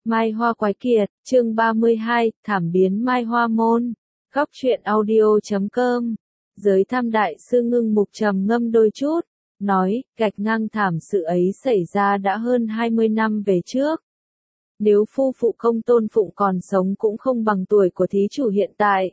Mai Hoa Quái Kiệt, chương 32, thảm biến Mai Hoa Môn. Góc truyện audio.com. Giới tham đại sư ngưng mục trầm ngâm đôi chút, nói, gạch ngang thảm sự ấy xảy ra đã hơn 20 năm về trước. Nếu phu phụ Công Tôn Phụng còn sống cũng không bằng tuổi của thí chủ hiện tại.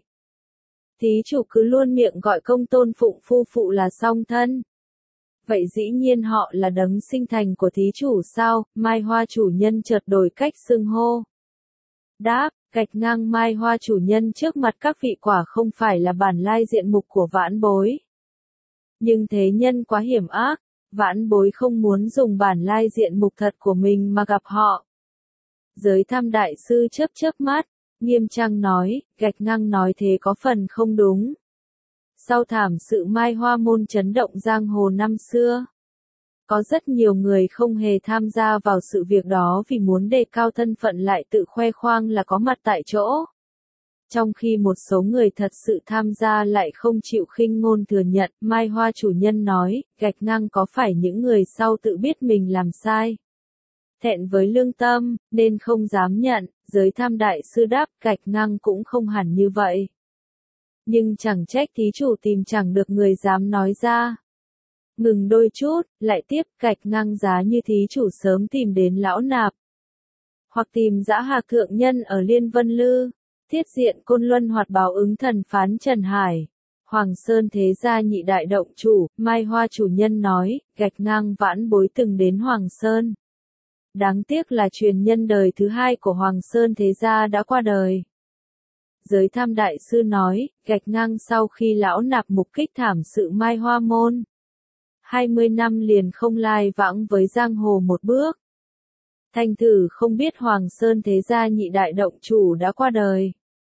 Thí chủ cứ luôn miệng gọi Công Tôn Phụng phu phụ là song thân. Vậy dĩ nhiên họ là đấng sinh thành của thí chủ sao? Mai Hoa chủ nhân chợt đổi cách xưng hô. Đáp, gạch ngang Mai Hoa chủ nhân trước mặt các vị quả không phải là bản lai diện mục của vãn bối. Nhưng thế nhân quá hiểm ác, vãn bối không muốn dùng bản lai diện mục thật của mình mà gặp họ. Giới tham đại sư chớp mắt, nghiêm trang nói, gạch ngang nói thế có phần không đúng. Sau thảm sự Mai Hoa Môn chấn động giang hồ năm xưa, có rất nhiều người không hề tham gia vào sự việc đó vì muốn đề cao thân phận lại tự khoe khoang là có mặt tại chỗ. Trong khi một số người thật sự tham gia lại không chịu khinh ngôn thừa nhận, Mai Hoa chủ nhân nói, gạch ngang có phải những người sau tự biết mình làm sai, thẹn với lương tâm, nên không dám nhận. Giới tham đại sư đáp, gạch ngang cũng không hẳn như vậy. Nhưng chẳng trách thí chủ tìm chẳng được người dám nói ra. Ngừng đôi chút, lại tiếp, gạch ngang giá như thí chủ sớm tìm đến lão nạp. Hoặc tìm dã Hà thượng nhân ở Liên Vân Lư, Thiết Diện Côn Luân hoặc Báo Ứng Thần Phán Trần Hải, Hoàng Sơn Thế Gia nhị đại động chủ. Mai Hoa chủ nhân nói, gạch ngang vãn bối từng đến Hoàng Sơn. Đáng tiếc là truyền nhân đời thứ hai của Hoàng Sơn Thế Gia đã qua đời. Giới tham đại sư nói, gạch ngang sau khi lão nạp mục kích thảm sự Mai Hoa Môn, 20 năm liền không lai vãng với giang hồ một bước. Thành thử không biết Hoàng Sơn Thế Gia nhị đại động chủ đã qua đời.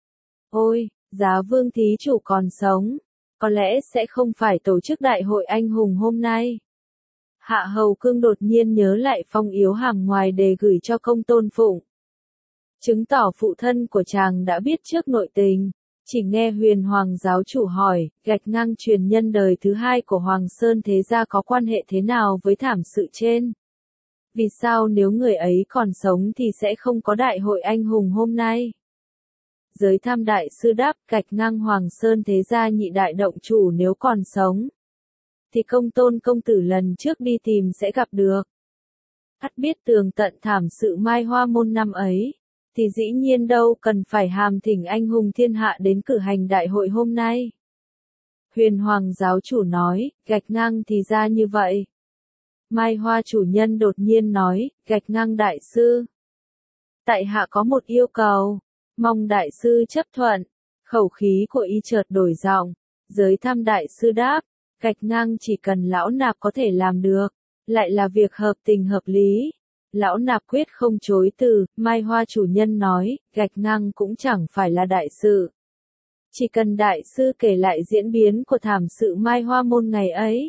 Ôi, Giá Vương thí chủ còn sống, có lẽ sẽ không phải tổ chức đại hội anh hùng hôm nay. Hạ Hầu Cương đột nhiên nhớ lại phong yếu hàm ngoài đề gửi cho Công Tôn Phụng, chứng tỏ phụ thân của chàng đã biết trước nội tình. Chỉ nghe Huyền Hoàng giáo chủ hỏi, gạch ngang truyền nhân đời thứ hai của Hoàng Sơn Thế Gia có quan hệ thế nào với thảm sự trên? Vì sao nếu người ấy còn sống thì sẽ không có đại hội anh hùng hôm nay? Giới tham đại sư đáp, gạch ngang Hoàng Sơn Thế Gia nhị đại động chủ nếu còn sống, thì Công Tôn công tử lần trước đi tìm sẽ gặp được. Ắt biết tường tận thảm sự Mai Hoa Môn năm ấy, thì dĩ nhiên đâu cần phải hàm thỉnh anh hùng thiên hạ đến cử hành đại hội hôm nay. Huyền Hoàng giáo chủ nói, gạch ngang thì ra như vậy. Mai Hoa chủ nhân đột nhiên nói, gạch ngang đại sư, tại hạ có một yêu cầu, mong đại sư chấp thuận. Khẩu khí của y chợt đổi giọng. Giới tham đại sư đáp, gạch ngang chỉ cần lão nạp có thể làm được, lại là việc hợp tình hợp lý, lão nạp quyết không chối từ. Mai Hoa chủ nhân nói, gạch ngang cũng chẳng phải là đại sự. Chỉ cần đại sư kể lại diễn biến của thảm sự Mai Hoa Môn ngày ấy.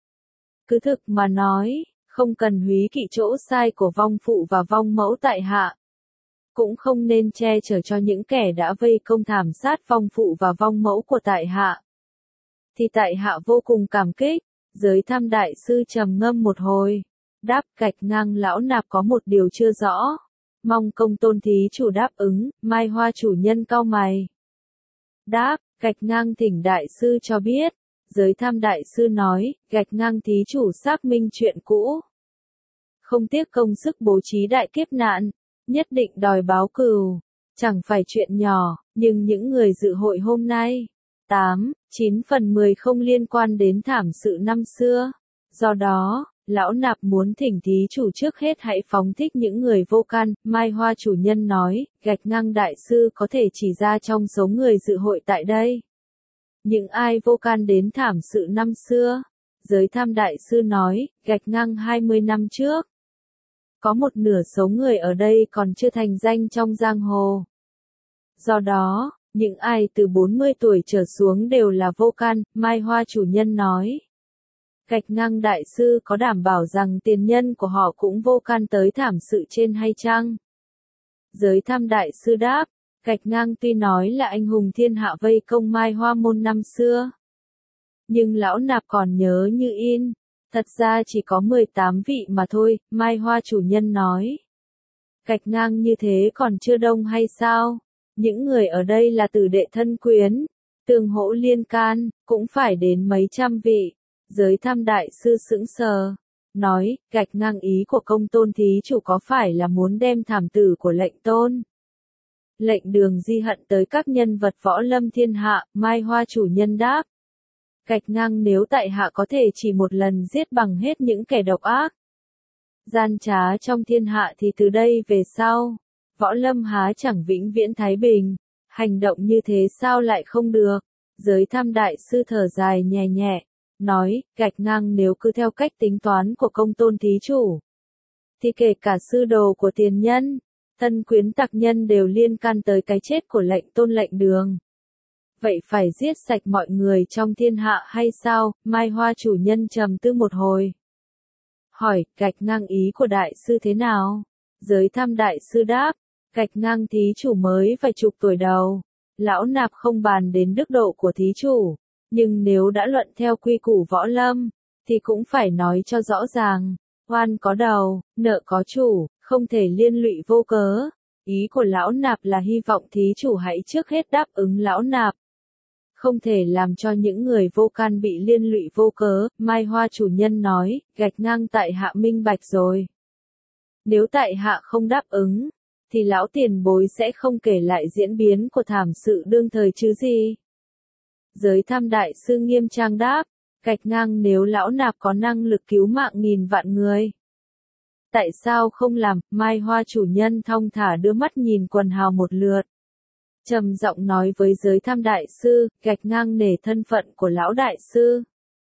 Cứ thực mà nói, không cần húy kỵ chỗ sai của vong phụ và vong mẫu tại hạ. Cũng không nên che chở cho những kẻ đã vây công thảm sát vong phụ và vong mẫu của tại hạ. Thì tại hạ vô cùng cảm kích. Giới tham đại sư trầm ngâm một hồi, đáp, gạch ngang lão nạp có một điều chưa rõ, mong Công Tôn thí chủ đáp ứng. Mai Hoa chủ nhân cau mày, đáp, gạch ngang thỉnh đại sư cho biết. Giới tham đại sư nói, gạch ngang thí chủ xác minh chuyện cũ, không tiếc công sức bố trí đại kiếp nạn, nhất định đòi báo cừu, chẳng phải chuyện nhỏ. Nhưng những người dự hội hôm nay, 9 phần 10 không liên quan đến thảm sự năm xưa. Do đó, lão nạp muốn thỉnh thí chủ trước hết hãy phóng thích những người vô can. Mai Hoa chủ nhân nói, gạch ngang đại sư có thể chỉ ra trong số người dự hội tại đây, những ai vô can đến thảm sự năm xưa. Giới tham đại sư nói, gạch ngang 20 năm trước, có một nửa số người ở đây còn chưa thành danh trong giang hồ. Do đó, những ai từ 40 tuổi trở xuống đều là vô can. Mai Hoa chủ nhân nói, gạch ngang đại sư có đảm bảo rằng tiền nhân của họ cũng vô can tới thảm sự trên hay chăng? Giới tham đại sư đáp, gạch ngang tuy nói là anh hùng thiên hạ vây công Mai Hoa Môn năm xưa, nhưng lão nạp còn nhớ như in, thật ra chỉ có 18 vị mà thôi. Mai Hoa chủ nhân nói, Gạch ngang như thế còn chưa đông hay sao? Những người ở đây là tử đệ thân quyến, tương hỗ liên can, cũng phải đến mấy trăm vị. Giới tham đại sư sững sờ, nói, gạch ngang ý của Công Tôn thí chủ có phải là muốn đem thảm tử của lệnh tôn? Lệnh Đường di hận tới các nhân vật võ lâm thiên hạ, Mai Hoa chủ nhân đáp. Gạch ngang nếu tại hạ có thể chỉ một lần giết bằng hết những kẻ độc ác, gian trá trong thiên hạ thì từ đây về sau, võ lâm há chẳng vĩnh viễn thái bình, hành động như thế sao lại không được? Giới tham đại sư thở dài nhẹ nhẹ, nói, gạch ngang nếu cứ theo cách tính toán của Công Tôn thí chủ, thì kể cả sư đồ của tiền nhân, thân quyến tặc nhân đều liên can tới cái chết của lệnh tôn lệnh Đường. Vậy phải giết sạch mọi người trong thiên hạ hay sao? Mai Hoa chủ nhân trầm tư một hồi. Hỏi, gạch ngang ý của đại sư thế nào? Giới tham đại sư đáp, gạch ngang thí chủ mới vài chục tuổi đầu. Lão nạp không bàn đến đức độ của thí chủ, nhưng nếu đã luận theo quy củ võ lâm, thì cũng phải nói cho rõ ràng. Oan có đầu, nợ có chủ, không thể liên lụy vô cớ. Ý của lão nạp là hy vọng thí chủ hãy trước hết đáp ứng lão nạp. Không thể làm cho những người vô can bị liên lụy vô cớ, Mai Hoa chủ nhân nói, gạch ngang tại hạ minh bạch rồi. Nếu tại hạ không đáp ứng, thì lão tiền bối sẽ không kể lại diễn biến của thảm sự đương thời chứ gì. Giới tham đại sư nghiêm trang đáp, gạch ngang nếu lão nạp có năng lực cứu mạng nghìn vạn người. Tại sao không làm? Mai Hoa chủ nhân thong thả đưa mắt nhìn quần hào một lượt. Trầm giọng nói với giới tham đại sư, gạch ngang nể thân phận của lão đại sư.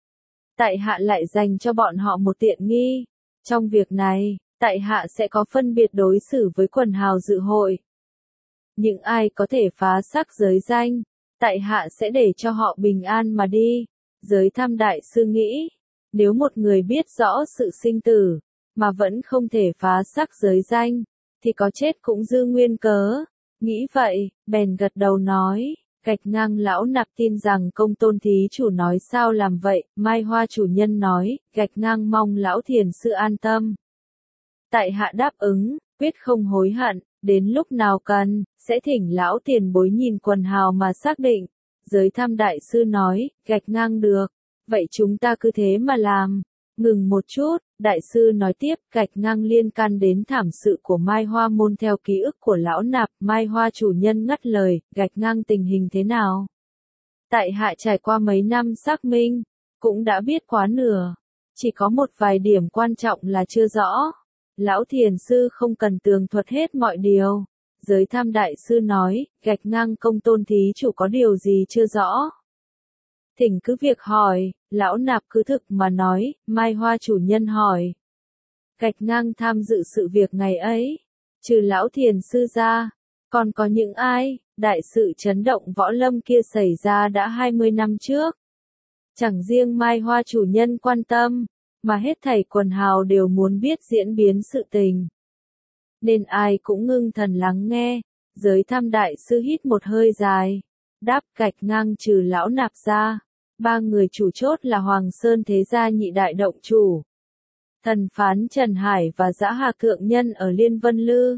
Tại hạ lại dành cho bọn họ một tiện nghi. Trong việc này, tại hạ sẽ có phân biệt đối xử với quần hào dự hội. Những ai có thể phá xác giới danh, tại hạ sẽ để cho họ bình an mà đi. Giới tham đại sư nghĩ, nếu một người biết rõ sự sinh tử, mà vẫn không thể phá xác giới danh, thì có chết cũng dư nguyên cớ. Nghĩ vậy, bèn gật đầu nói, gạch ngang lão nạp tin rằng Công Tôn thí chủ nói sao làm vậy. Mai Hoa chủ nhân nói, gạch ngang mong lão thiền sư an tâm. Tại hạ đáp ứng, quyết không hối hận, đến lúc nào cần, sẽ thỉnh lão tiền bối nhìn quần hào mà xác định. Giới tham đại sư nói, gạch ngang được, vậy chúng ta cứ thế mà làm. Ngừng một chút, đại sư nói tiếp, gạch ngang liên can đến thảm sự của Mai Hoa môn theo ký ức của lão nạp. Mai Hoa chủ nhân ngắt lời, gạch ngang tình hình thế nào? Tại hạ trải qua mấy năm xác minh, cũng đã biết quá nửa, chỉ có một vài điểm quan trọng là chưa rõ. Lão thiền sư không cần tường thuật hết mọi điều. Giới tham đại sư nói, gạch ngang Công Tôn thí chủ có điều gì chưa rõ? Thỉnh cứ việc hỏi, lão nạp cứ thực mà nói. Mai Hoa chủ nhân hỏi. Gạch ngang tham dự sự việc ngày ấy, trừ lão thiền sư ra, còn có những ai? Đại sự chấn động võ lâm kia xảy ra đã 20 năm trước. Chẳng riêng Mai Hoa chủ nhân quan tâm, mà hết thảy quần hào đều muốn biết diễn biến sự tình. Nên ai cũng ngưng thần lắng nghe. Giới tham đại sư hít một hơi dài, đáp, gạch ngang trừ lão nạp ra, ba người chủ chốt là Hoàng Sơn Thế Gia nhị đại động chủ, thần phán Trần Hải và Dã Hà Thượng Nhân ở Liên Vân Lư.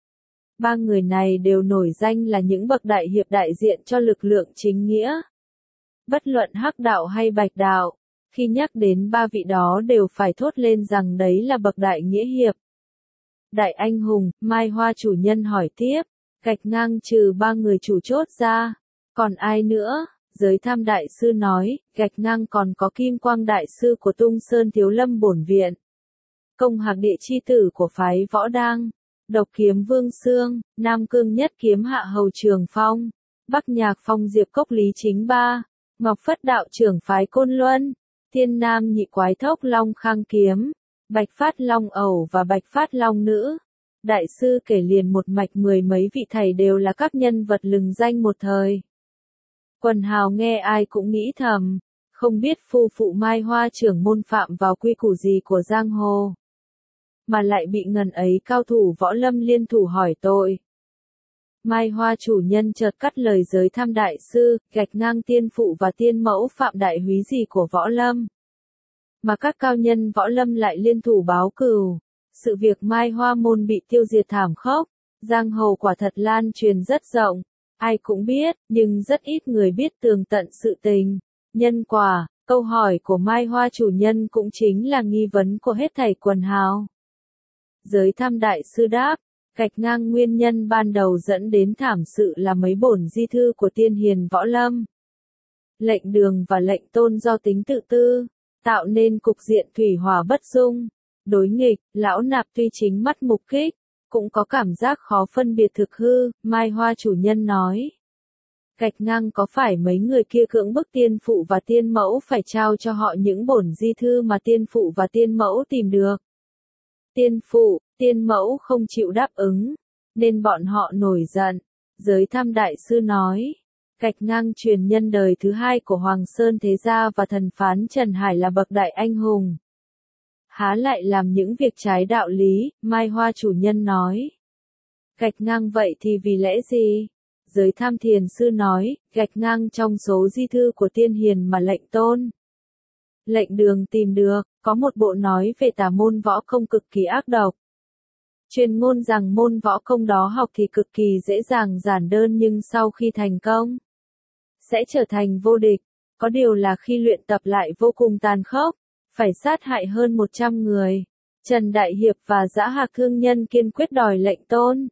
Ba người này đều nổi danh là những bậc đại hiệp đại diện cho lực lượng chính nghĩa. Bất luận hắc đạo hay bạch đạo, khi nhắc đến ba vị đó đều phải thốt lên rằng đấy là bậc đại nghĩa hiệp. Đại anh hùng. Mai Hoa chủ nhân hỏi tiếp, gạch ngang trừ ba người chủ chốt ra, còn ai nữa? Giới tham đại sư nói, gạch ngang còn có Kim Quang đại sư của Tung Sơn Thiếu Lâm Bổn Viện, Công Hạc địa chi tử của phái Võ Đang, Độc Kiếm Vương Xương, Nam Cương Nhất Kiếm Hạ Hầu Trường Phong, Bắc Nhạc Phong Diệp Cốc Lý Chính Ba, Ngọc Phất đạo trưởng phái Côn Luân, Thiên Nam Nhị Quái Thốc Long Khang Kiếm, Bạch Phát Long Ẩu và Bạch Phát Long Nữ. Đại sư kể liền một mạch mười mấy vị thầy đều là các nhân vật lừng danh một thời. Quần hào nghe ai cũng nghĩ thầm, không biết phu phụ Mai Hoa trưởng môn phạm vào quy củ gì của giang hồ, mà lại bị ngần ấy cao thủ võ lâm liên thủ hỏi tội. Mai Hoa chủ nhân chợt cắt lời giới tham đại sư, gạch ngang tiên phụ và tiên mẫu phạm đại húy gì của võ lâm, mà các cao nhân võ lâm lại liên thủ báo cừu. Sự việc Mai Hoa Môn bị tiêu diệt thảm khốc, giang hồ quả thật lan truyền rất rộng, ai cũng biết, nhưng rất ít người biết tường tận sự tình, nhân quả. Câu hỏi của Mai Hoa chủ nhân cũng chính là nghi vấn của hết thảy quần hào. Giới Tham đại sư đáp, gạch ngang nguyên nhân ban đầu dẫn đến thảm sự là mấy bổn di thư của tiên hiền võ lâm. Lệnh Đường và Lệnh Tôn do tính tự tư, tạo nên cục diện thủy hỏa bất dung, đối nghịch. Lão Nạp tuy chính mắt mục kích, cũng có cảm giác khó phân biệt thực hư. Mai Hoa chủ nhân nói, gạch ngang có phải mấy người kia cưỡng bức tiên phụ và tiên mẫu phải trao cho họ những bổn di thư mà tiên phụ và tiên mẫu tìm được. Tiên phụ, tiên mẫu không chịu đáp ứng, nên bọn họ nổi giận. Giới Tham đại sư nói, gạch ngang truyền nhân đời thứ hai của Hoàng Sơn Thế Gia và thần phán Trần Hải là bậc đại anh hùng, há lại làm những việc trái đạo lý. Mai Hoa chủ nhân nói, gạch ngang vậy thì vì lẽ gì? Giới Tham thiền sư nói, gạch ngang trong số di thư của tiên hiền mà Lệnh Tôn, Lệnh Đường tìm được, có một bộ nói về tà môn võ công cực kỳ ác độc. Truyền ngôn rằng môn võ công đó học thì cực kỳ dễ dàng giản đơn, nhưng sau khi thành công, sẽ trở thành vô địch. Có điều là khi luyện tập lại vô cùng tàn khốc, phải sát hại hơn 100 người. Trần Đại Hiệp và Dã Hạc Thương Nhân kiên quyết đòi Lệnh Tôn,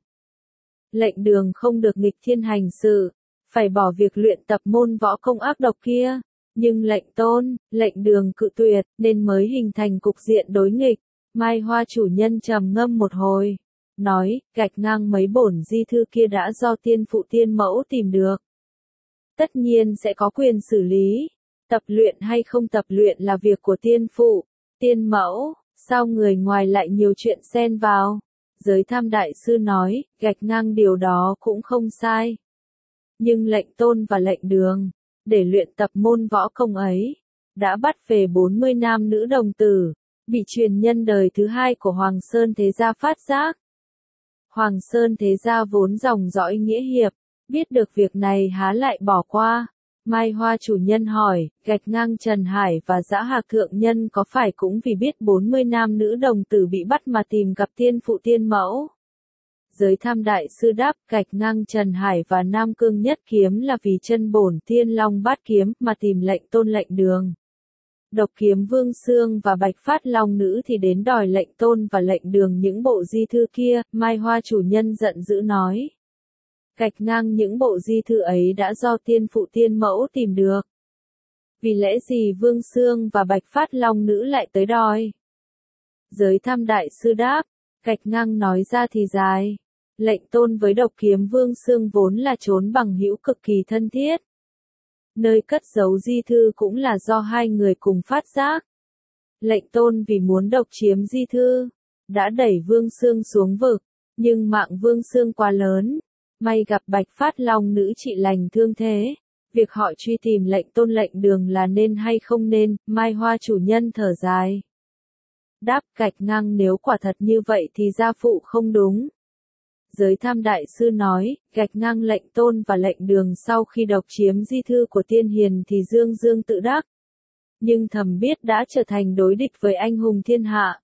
Lệnh Đường không được nghịch thiên hành sự, phải bỏ việc luyện tập môn võ công ác độc kia. Nhưng Lệnh Tôn, Lệnh Đường cự tuyệt, nên mới hình thành cục diện đối nghịch. Mai Hoa chủ nhân trầm ngâm một hồi, nói, gạch ngang mấy bổn di thư kia đã do tiên phụ tiên mẫu tìm được, tất nhiên sẽ có quyền xử lý. Tập luyện hay không tập luyện là việc của tiên phụ, tiên mẫu, sao người ngoài lại nhiều chuyện xen vào? Giới Tham đại sư nói, gạch ngang điều đó cũng không sai. Nhưng Lệnh Tôn và Lệnh Đường, để luyện tập môn võ công ấy, đã bắt về 40 nam nữ đồng tử, bị truyền nhân đời thứ hai của Hoàng Sơn Thế Gia phát giác. Hoàng Sơn Thế Gia vốn dòng dõi nghĩa hiệp, biết được việc này há lại bỏ qua. Mai Hoa chủ nhân hỏi, gạch ngang Trần Hải và Dã Hạc thượng nhân có phải cũng vì biết 40 nam nữ đồng tử bị bắt mà tìm gặp tiên phụ tiên mẫu? Giới Tham đại sư đáp, gạch ngang Trần Hải và Nam Cương Nhất Kiếm là vì chân bổn Thiên Long Bát Kiếm mà tìm Lệnh Tôn Lệnh Đường. Độc Kiếm Vương Xương và Bạch Phát Long Nữ thì đến đòi Lệnh Tôn và Lệnh Đường những bộ di thư kia. Mai Hoa chủ nhân giận dữ nói, gạch ngang những bộ di thư ấy đã do tiên phụ tiên mẫu tìm được, vì lẽ gì Vương Xương và Bạch Phát Long Nữ lại tới đòi? Giới Tham đại sư đáp, gạch ngang nói ra thì dài. Lệnh Tôn với Độc Kiếm Vương Xương vốn là chốn bằng hữu cực kỳ thân thiết. Nơi cất giấu di thư cũng là do hai người cùng phát giác. Lệnh Tôn vì muốn độc chiếm di thư, đã đẩy Vương Xương xuống vực, nhưng mạng Vương Xương quá lớn, may gặp Bạch Phát Long Nữ trị lành thương thế. Việc họ truy tìm Lệnh Tôn Lệnh Đường là nên hay không nên? Mai Hoa chủ nhân thở dài, đáp, gạch ngang nếu quả thật như vậy thì gia phụ không đúng. Giới Tham đại sư nói, gạch ngang Lệnh Tôn và Lệnh Đường sau khi độc chiếm di thư của tiên hiền thì dương dương tự đắc, nhưng thầm biết đã trở thành đối địch với anh hùng thiên hạ,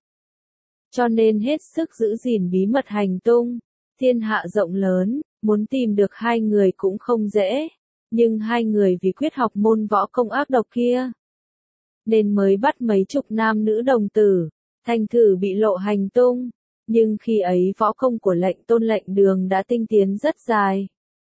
cho nên hết sức giữ gìn bí mật hành tung. Thiên hạ rộng lớn, muốn tìm được hai người cũng không dễ, nhưng hai người vì quyết học môn võ công ác độc kia, nên mới bắt mấy chục nam nữ đồng tử, thành thử bị lộ hành tung. Nhưng khi ấy võ công của Lệnh Tôn Lệnh Đường đã tinh tiến rất dài.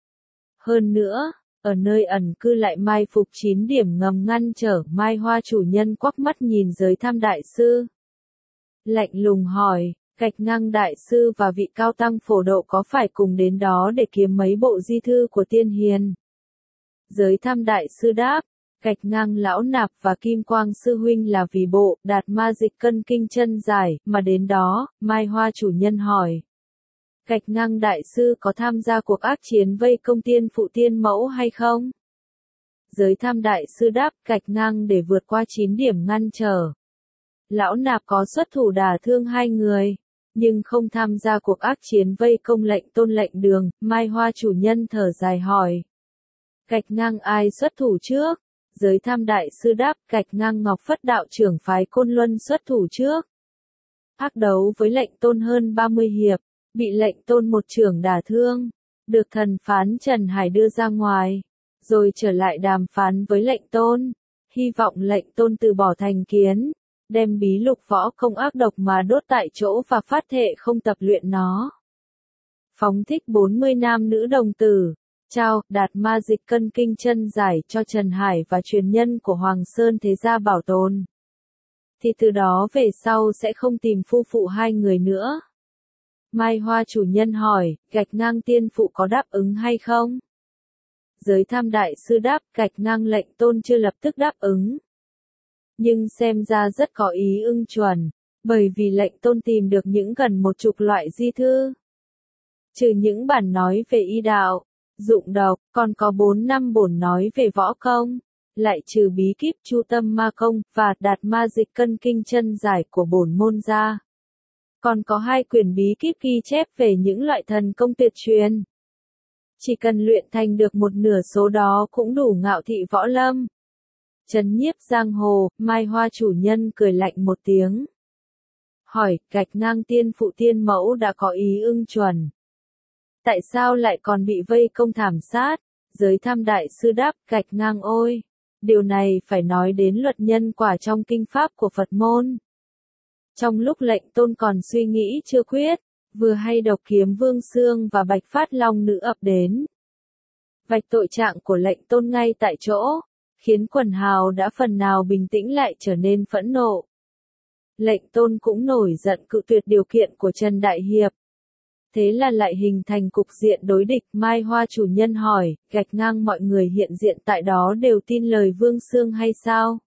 Hơn nữa, ở nơi ẩn cư lại mai phục 9 điểm ngầm ngăn trở. Mai Hoa chủ nhân quắc mắt nhìn Giới Tham đại sư, lạnh lùng hỏi, gạch ngang đại sư và vị cao tăng phổ độ có phải cùng đến đó để kiếm mấy bộ di thư của tiên hiền? Giới Tham đại sư đáp, gạch ngang lão nạp và Kim Quang sư huynh là vì bộ Đạt Ma Dịch Cân Kinh chân giải mà đến đó. Mai Hoa chủ nhân hỏi, gạch ngang đại sư có tham gia cuộc ác chiến vây công tiên phụ tiên mẫu hay không? Giới Tham đại sư đáp, gạch ngang để vượt qua 9 điểm ngăn trở, lão nạp có xuất thủ đả thương 2 người, nhưng không tham gia cuộc ác chiến vây công Lệnh Tôn Lệnh Đường. Mai Hoa chủ nhân thở dài hỏi, gạch ngang ai xuất thủ trước? Giới Tham đại sư đáp, gạch ngang Ngọc Phất đạo trưởng phái Côn Luân xuất thủ trước. ác đấu với lệnh tôn hơn 30 hiệp, bị lệnh tôn một chưởng đả thương, được thần phán Trần Hải đưa ra ngoài, rồi trở lại đàm phán với lệnh tôn, hy vọng lệnh tôn từ bỏ thành kiến, đem bí lục võ công ác độc mà đốt tại chỗ và phát thệ không tập luyện nó. Phóng thích 40 nam nữ đồng tử, trao Đạt Ma Dịch Cân Kinh chân giải cho Trần Hải và truyền nhân của Hoàng Sơn Thế Gia bảo tồn. Thì từ đó về sau sẽ không tìm phu phụ hai người nữa. Mai Hoa chủ nhân hỏi, Gạch Ngang tiên phụ có đáp ứng hay không? Giới Tham đại sư đáp, Gạch Ngang lệnh tôn chưa lập tức đáp ứng. Nhưng xem ra rất có ý ưng chuẩn, bởi vì lệnh tôn tìm được những gần 10 loại di thư. Trừ những bản nói về y đạo, dụng độc, còn có 4-5 bổn nói về võ công, lại trừ bí kíp Chu Tâm Ma Công và Đạt Ma Dịch Cân Kinh chân giải của bổn môn ra. Còn có 2 quyển bí kíp ghi chép về những loại thần công tuyệt truyền. Chỉ cần luyện thành được một nửa số đó cũng đủ ngạo thị võ lâm. Trấn nhiếp giang hồ, Mai Hoa chủ nhân cười lạnh một tiếng. Hỏi, Gạch Ngang tiên phụ tiên mẫu đã có ý ưng chuẩn. Tại sao lại còn bị vây công thảm sát? Giới Tham đại sư đáp, Gạch Ngang ôi! Điều này phải nói đến luật nhân quả trong kinh pháp của Phật môn. Trong lúc lệnh tôn còn suy nghĩ chưa quyết, vừa hay Độc Kiếm Vương Xương và Bạch Phát Long Nữ ập đến. Vạch tội trạng của lệnh tôn ngay tại chỗ, khiến quần hào đã phần nào bình tĩnh lại trở nên phẫn nộ. Lệnh tôn cũng nổi giận cự tuyệt điều kiện của Trần Đại Hiệp. Thế là lại hình thành cục diện đối địch. Mai Hoa chủ nhân hỏi, Gạch Ngang mọi người hiện diện tại đó đều tin lời Vương Xương hay sao?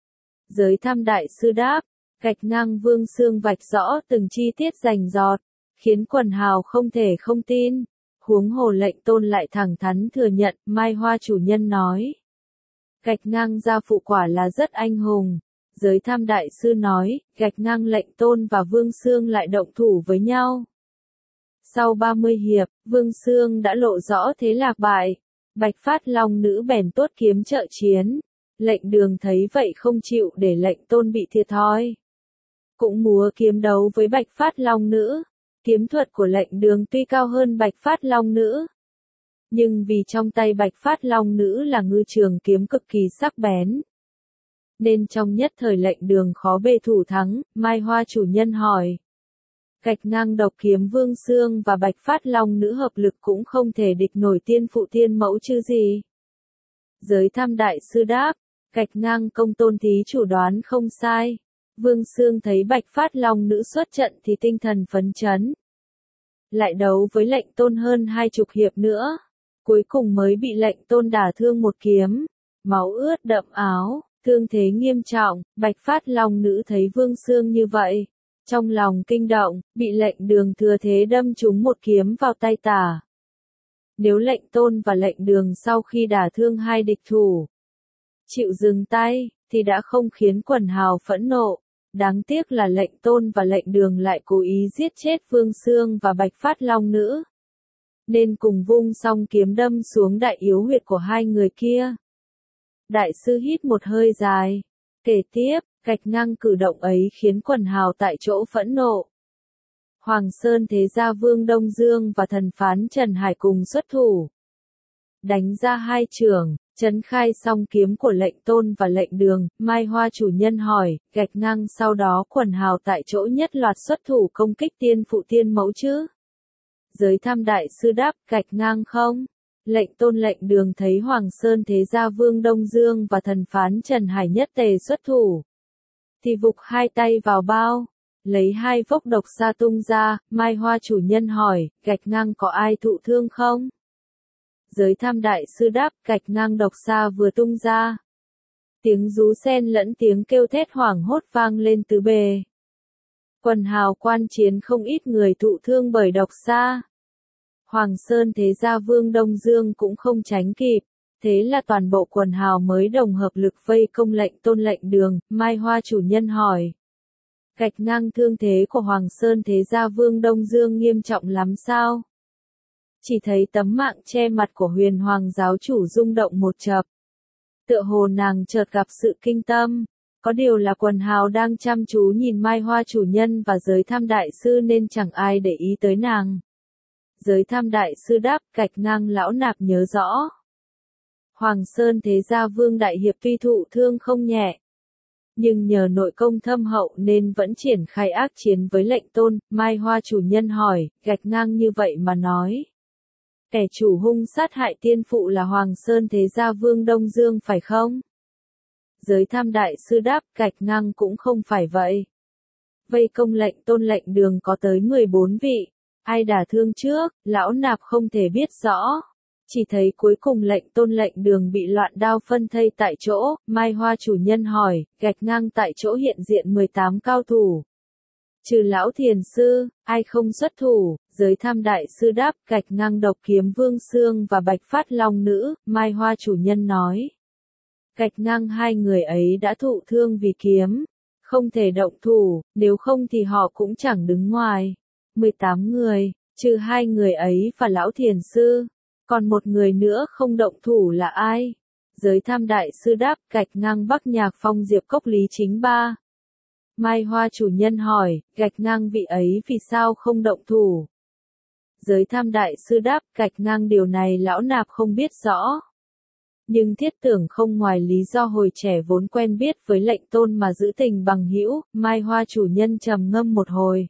Giới Tham đại sư đáp, Gạch Ngang Vương Xương vạch rõ từng chi tiết rành rọt, khiến quần hào không thể không tin. Huống hồ lệnh tôn lại thẳng thắn thừa nhận. Mai Hoa chủ nhân nói, Gạch Ngang gia phụ quả là rất anh hùng. Giới Tham đại sư nói, Gạch Ngang lệnh tôn và Vương Xương lại động thủ với nhau. Sau 30 hiệp, Vương Xương đã lộ rõ thế lạc bại. Bạch Phát Long Nữ bèn tuốt kiếm trợ chiến. Lệnh Đường thấy vậy không chịu để lệnh tôn bị thiệt thòi, cũng múa kiếm đấu với Bạch Phát Long Nữ. Kiếm thuật của lệnh Đường tuy cao hơn Bạch Phát Long Nữ, nhưng vì trong tay Bạch Phát Long Nữ là ngư trường kiếm cực kỳ sắc bén, nên trong nhất thời lệnh Đường khó bề thủ thắng. Mai Hoa chủ nhân hỏi, Gạch Ngang Độc Kiếm Vương Xương và Bạch Phát Long Nữ hợp lực cũng không thể địch nổi tiên phụ tiên mẫu chứ gì? Giới Tham đại sư đáp, Gạch Ngang công tôn thí chủ đoán không sai. Vương Xương thấy Bạch Phát Long Nữ xuất trận thì tinh thần phấn chấn, lại đấu với lệnh tôn hơn 20 hiệp nữa, cuối cùng mới bị lệnh tôn đả thương một kiếm, máu ướt đậm áo, thương thế nghiêm trọng. Bạch Phát Long Nữ thấy Vương Xương như vậy, trong lòng kinh động, bị lệnh Đường thừa thế đâm trúng một kiếm vào tay tả. Nếu lệnh tôn và lệnh Đường sau khi đả thương hai địch thủ chịu dừng tay, thì đã không khiến quần hào phẫn nộ. Đáng tiếc là lệnh tôn và lệnh Đường lại cố ý giết chết Vương Xương và Bạch Phát Long Nữ, nên cùng vung song kiếm đâm xuống đại yếu huyệt của hai người kia. Đại sư hít một hơi dài, kể tiếp, Gạch Ngang cử động ấy khiến quần hào tại chỗ phẫn nộ. Hoàng Sơn Thế Gia Vương Đông Dương và thần phán Trần Hải cùng xuất thủ, đánh ra 2 chưởng, chấn khai song kiếm của lệnh tôn và lệnh Đường. Mai Hoa chủ nhân hỏi, Gạch Ngang sau đó quần hào tại chỗ nhất loạt xuất thủ công kích tiên phụ tiên mẫu chứ? Giới Tham đại sư đáp, Gạch Ngang không. Lệnh tôn lệnh Đường thấy Hoàng Sơn Thế Gia Vương Đông Dương và thần phán Trần Hải nhất tề xuất thủ, thì vục 2 tay vào bao, lấy 2 vốc độc sa tung ra. Mai Hoa chủ nhân hỏi, Gạch Ngang có ai thụ thương không? Giới Tham đại sư đáp, Gạch Ngang độc sa vừa tung ra, tiếng rú xen lẫn tiếng kêu thét hoảng hốt vang lên tứ bề. Quần hào quan chiến không ít người thụ thương bởi độc sa. Hoàng Sơn Thế Gia Vương Đông Dương cũng không tránh kịp, thế là toàn bộ quần hào mới đồng hợp lực vây công lệnh tôn lệnh Đường. Mai Hoa chủ nhân hỏi, Gạch Ngang thương thế của Hoàng Sơn Thế Gia Vương Đông Dương nghiêm trọng lắm sao? Chỉ thấy tấm mạng che mặt của Huyền Hoàng giáo chủ rung động một chập, tựa hồ nàng chợt gặp sự kinh tâm. Có điều là quần hào đang chăm chú nhìn Mai Hoa chủ nhân và giới tham đại sư nên chẳng ai để ý tới nàng. Giới tham đại sư đáp, Gạch Ngang lão nạp nhớ rõ. Hoàng Sơn Thế Gia Vương Đại Hiệp tuy thụ thương không nhẹ, nhưng nhờ nội công thâm hậu nên vẫn triển khai ác chiến với lệnh tôn. Mai Hoa chủ nhân hỏi, Gạch Ngang như vậy mà nói. Kẻ chủ hung sát hại tiên phụ là Hoàng Sơn Thế Gia Vương Đông Dương phải không? Giới tham đại sư đáp, Gạch Ngang cũng không phải vậy. Vây công lệnh tôn lệnh đường có tới 14 vị. Ai đả thương trước, lão nạp không thể biết rõ. Chỉ thấy cuối cùng lệnh tôn lệnh đường bị loạn đao phân thây tại chỗ. Mai Hoa chủ nhân hỏi, Gạch Ngang tại chỗ hiện diện 18 cao thủ. Trừ lão thiền sư, ai không xuất thủ? Giới tham đại sư đáp, Gạch Ngang Độc Kiếm Vương Xương và Bạch Phát Long Nữ. Mai Hoa chủ nhân nói. Gạch Ngang hai người ấy đã thụ thương vì kiếm. Không thể động thủ, nếu không thì họ cũng chẳng đứng ngoài. 18 người, trừ hai người ấy và lão thiền sư. Còn một người nữa không động thủ là ai? Giới tham đại sư đáp, Gạch Ngang Bắc Nhạc Phong Diệp Cốc Lý Chính Ba. Mai Hoa chủ nhân hỏi, Gạch Ngang vị ấy vì sao không động thủ? Giới tham đại sư đáp, Gạch Ngang điều này lão nạp không biết rõ. Nhưng thiết tưởng không ngoài lý do hồi trẻ vốn quen biết với lệnh tôn mà giữ tình bằng hữu. Mai Hoa chủ nhân trầm ngâm một hồi.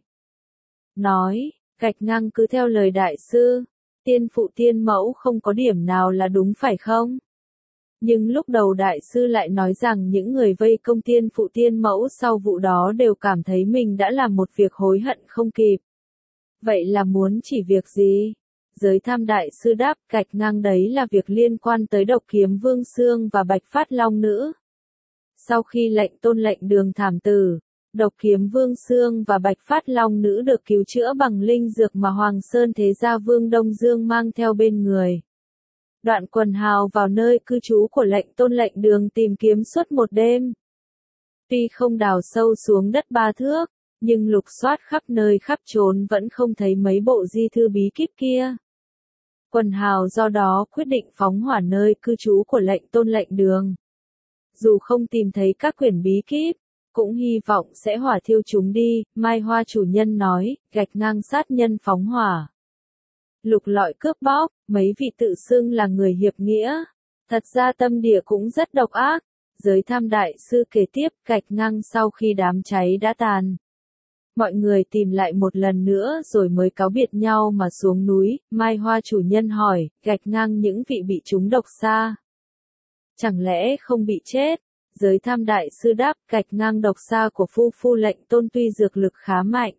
Nói, Gạch Ngang cứ theo lời đại sư. Tiên phụ tiên mẫu không có điểm nào là đúng phải không? Nhưng lúc đầu đại sư lại nói rằng những người vây công tiên phụ tiên mẫu sau vụ đó đều cảm thấy mình đã làm một việc hối hận không kịp. Vậy là muốn chỉ việc gì? Giới tham đại sư đáp, Gạch Ngang đấy là việc liên quan tới Độc Kiếm Vương Xương và Bạch Phát Long Nữ. Sau khi lệnh tôn lệnh đường thảm tử, Độc Kiếm Vương Xương và Bạch Phát Long Nữ được cứu chữa bằng linh dược mà Hoàng Sơn Thế Gia Vương Đông Dương mang theo bên người. Đoạn quần hào vào nơi cư trú của lệnh tôn lệnh đường tìm kiếm suốt một đêm. Tuy không đào sâu xuống đất 3 thước, nhưng lục soát khắp nơi khắp chốn vẫn không thấy mấy bộ di thư bí kíp kia. Quần hào do đó quyết định phóng hỏa nơi cư trú của lệnh tôn lệnh đường. Dù không tìm thấy các quyển bí kíp, cũng hy vọng sẽ hỏa thiêu chúng đi. Mai Hoa chủ nhân nói, Gạch Ngang sát nhân phóng hỏa. Lục lọi cướp bóc, mấy vị tự xưng là người hiệp nghĩa. Thật ra tâm địa cũng rất độc ác. Giới tham đại sư kể tiếp, Gạch Ngang sau khi đám cháy đã tàn. Mọi người tìm lại một lần nữa rồi mới cáo biệt nhau mà xuống núi. Mai Hoa chủ nhân hỏi, Gạch Ngang những vị bị trúng độc xa. Chẳng lẽ không bị chết? Giới tham đại sư đáp, Gạch Ngang độc xa của phu lệnh tôn tuy dược lực khá mạnh.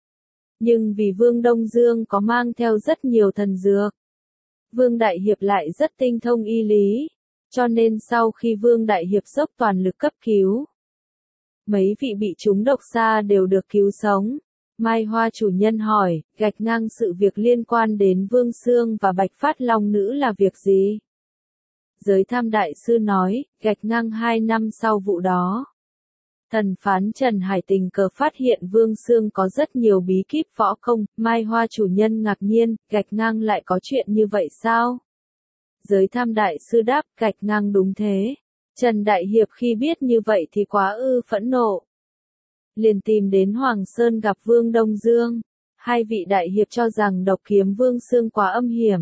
Nhưng vì Vương Đông Dương có mang theo rất nhiều thần dược. Vương Đại Hiệp lại rất tinh thông y lý. Cho nên sau khi Vương Đại Hiệp dốc toàn lực cấp cứu, mấy vị bị trúng độc xa đều được cứu sống. Mai Hoa chủ nhân hỏi, Gạch Ngang sự việc liên quan đến Vương Xương và Bạch Phát Long Nữ là việc gì? Giới tham đại sư nói, Gạch Ngang 2 năm sau vụ đó. Thần phán Trần Hải tình cờ phát hiện Vương Xương có rất nhiều bí kíp võ công. Mai Hoa chủ nhân ngạc nhiên, Gạch Ngang lại có chuyện như vậy sao? Giới tham đại sư đáp, Gạch Ngang đúng thế. Trần Đại Hiệp khi biết như vậy thì quá phẫn nộ. Liền tìm đến Hoàng Sơn gặp Vương Đông Dương. Hai vị Đại Hiệp cho rằng Độc Kiếm Vương Xương quá âm hiểm.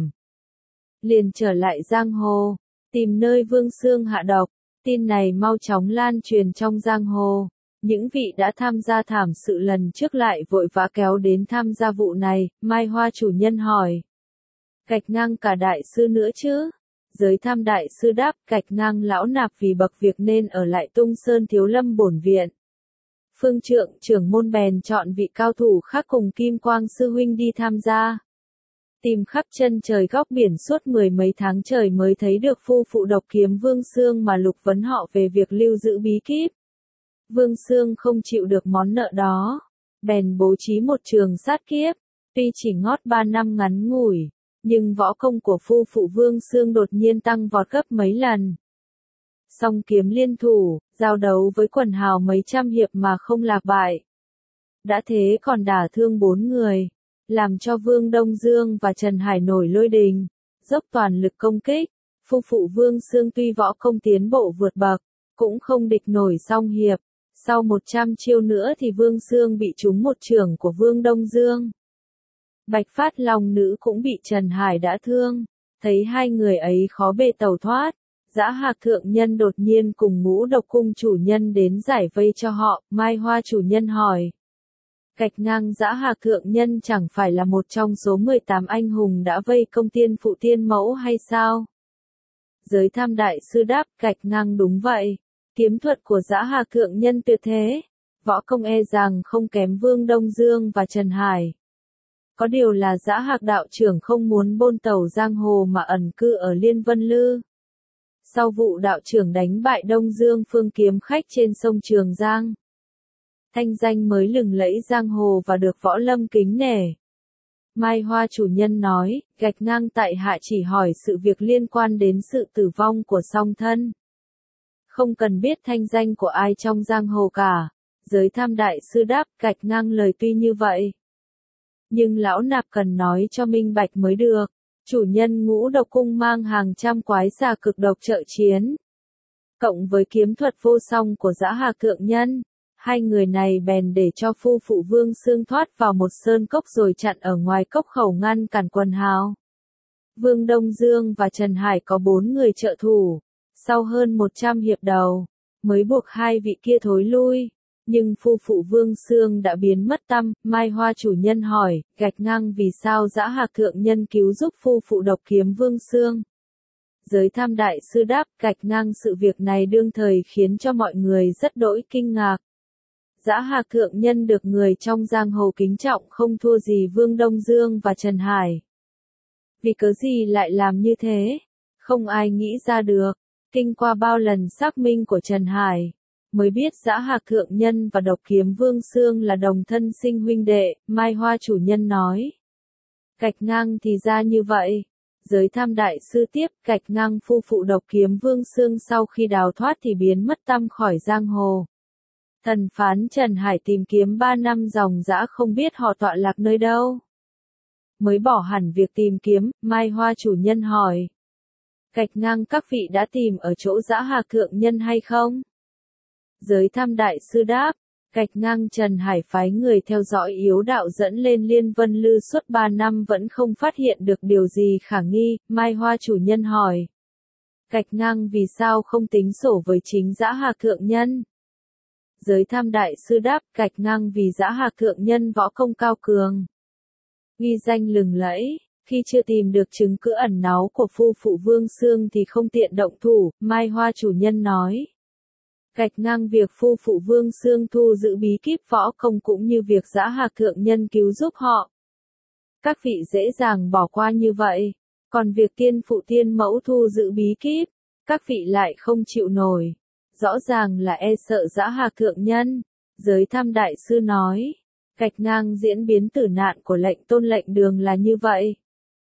Liền trở lại giang hồ, tìm nơi Vương Xương hạ độc. Tin này mau chóng lan truyền trong giang hồ. Những vị đã tham gia thảm sự lần trước lại vội vã kéo đến tham gia vụ này. Mai Hoa chủ nhân hỏi, Gạch Ngang cả đại sư nữa chứ? Giới tham đại sư đáp, Gạch Ngang lão nạp vì bậc việc nên ở lại Tung Sơn Thiếu Lâm bổn viện. Phương Trượng trưởng môn bèn chọn vị cao thủ khác cùng Kim Quang sư huynh đi tham gia. Tìm khắp chân trời góc biển suốt 10 mấy tháng trời mới thấy được phu phụ Độc Kiếm Vương Xương mà lục vấn họ về việc lưu giữ bí kíp. Vương Xương không chịu được món nợ đó, bèn bố trí một trường sát kiếp. Tuy chỉ ngót 3 năm ngắn ngủi, nhưng võ công của phu phụ Vương Xương đột nhiên tăng vọt gấp mấy lần. Song kiếm liên thủ, giao đấu với quần hào mấy trăm hiệp mà không lạc bại. Đã thế còn đả thương 4 người, làm cho Vương Đông Dương và Trần Hải nổi lôi đình, dốc toàn lực công kích. Phu phụ Vương Xương tuy võ công tiến bộ vượt bậc, cũng không địch nổi song hiệp. Sau 100 chiêu nữa thì Vương Xương bị trúng một chưởng của Vương Đông Dương. Bạch Phát Long Nữ cũng bị Trần Hải đã thương, thấy hai người ấy khó bề tẩu thoát. Dã Hạc thượng nhân đột nhiên cùng Ngũ Độc cung chủ nhân đến giải vây cho họ, Mai Hoa chủ nhân hỏi. Cạch Ngang Dã Hạc thượng nhân chẳng phải là một trong số 18 anh hùng đã vây công tiên phụ tiên mẫu hay sao? Giới Tham đại sư đáp, Cạch Ngang đúng vậy. Kiếm thuật của Dã Hạc thượng nhân tuyệt thế, võ công e rằng không kém Vương Đông Dương và Trần Hải. Có điều là Dã Hạc đạo trưởng không muốn bôn tẩu giang hồ mà ẩn cư ở Liên Vân Lư. Sau vụ đạo trưởng đánh bại Đông Dương Phương kiếm khách trên sông Trường Giang, thanh danh mới lừng lẫy giang hồ và được võ lâm kính nể. Mai Hoa chủ nhân nói, Gạch Ngang tại hạ chỉ hỏi sự việc liên quan đến sự tử vong của song thân. Không cần biết thanh danh của ai trong giang hồ cả. Giới Tham đại sư đáp, Gạch Ngang lời tuy như vậy, nhưng lão nạp cần nói cho minh bạch mới được. Chủ nhân Ngũ Độc cung mang hàng trăm quái xà cực độc trợ chiến, cộng với kiếm thuật vô song của Dã Hạc thượng nhân, hai người này bèn để cho phu phụ Vương Xương thoát vào một sơn cốc rồi chặn ở ngoài cốc khẩu ngăn cản quần hào. Vương Đông Dương và Trần Hải có 4 người trợ thủ, sau hơn 100 hiệp đầu, mới buộc hai vị kia thối lui. Nhưng phu phụ Vương Xương đã biến mất tăm. Mai Hoa chủ nhân hỏi, Gạch Ngang vì sao Dã Hạc thượng nhân cứu giúp phu phụ độc kiếm Vương Xương? Giới Tham đại sư đáp, Gạch Ngang sự việc này đương thời khiến cho mọi người rất đỗi kinh ngạc. Dã Hạc thượng nhân được người trong giang hồ kính trọng không thua gì Vương Đông Dương và Trần Hải. Vì cớ gì lại làm như thế? Không ai nghĩ ra được. Kinh qua bao lần xác minh của Trần Hải, mới biết Dã Hạc thượng nhân và độc kiếm Vương Xương là đồng thân sinh huynh đệ. Mai Hoa chủ nhân nói. Gạch Ngang thì ra như vậy. Giới Tham đại sư tiếp, Gạch Ngang phu phụ độc kiếm Vương Xương sau khi đào thoát thì biến mất tăm khỏi giang hồ. Thần phán Trần Hải tìm kiếm 3 năm dòng dã không biết họ tọa lạc nơi đâu. Mới bỏ hẳn việc tìm kiếm. Mai Hoa chủ nhân hỏi. Gạch Ngang các vị đã tìm ở chỗ Dã Hạc thượng nhân hay không? Giới Tham đại sư đáp, Gạch Ngang Trần Hải phái người theo dõi yếu đạo dẫn lên Liên Vân Lư suốt 3 năm vẫn không phát hiện được điều gì khả nghi. Mai Hoa chủ nhân hỏi. Gạch Ngang vì sao không tính sổ với chính Dã Hạc thượng nhân? Giới Tham đại sư đáp, Gạch Ngang vì Dã Hạc thượng nhân võ công cao cường, uy danh lừng lẫy, khi chưa tìm được chứng cứ ẩn náu của phu phụ Vương Xương thì không tiện động thủ. Mai Hoa chủ nhân nói. Gạch Ngang việc phu phụ Vương Xương thu giữ bí kíp võ công cũng như việc Dã Hạc thượng nhân cứu giúp họ, các vị dễ dàng bỏ qua như vậy. Còn việc tiên phụ tiên mẫu thu giữ bí kíp, các vị lại không chịu nổi. Rõ ràng là e sợ Dã Hạc thượng nhân. Giới Tham đại sư nói. Gạch Ngang diễn biến tử nạn của lệnh tôn lệnh đường là như vậy.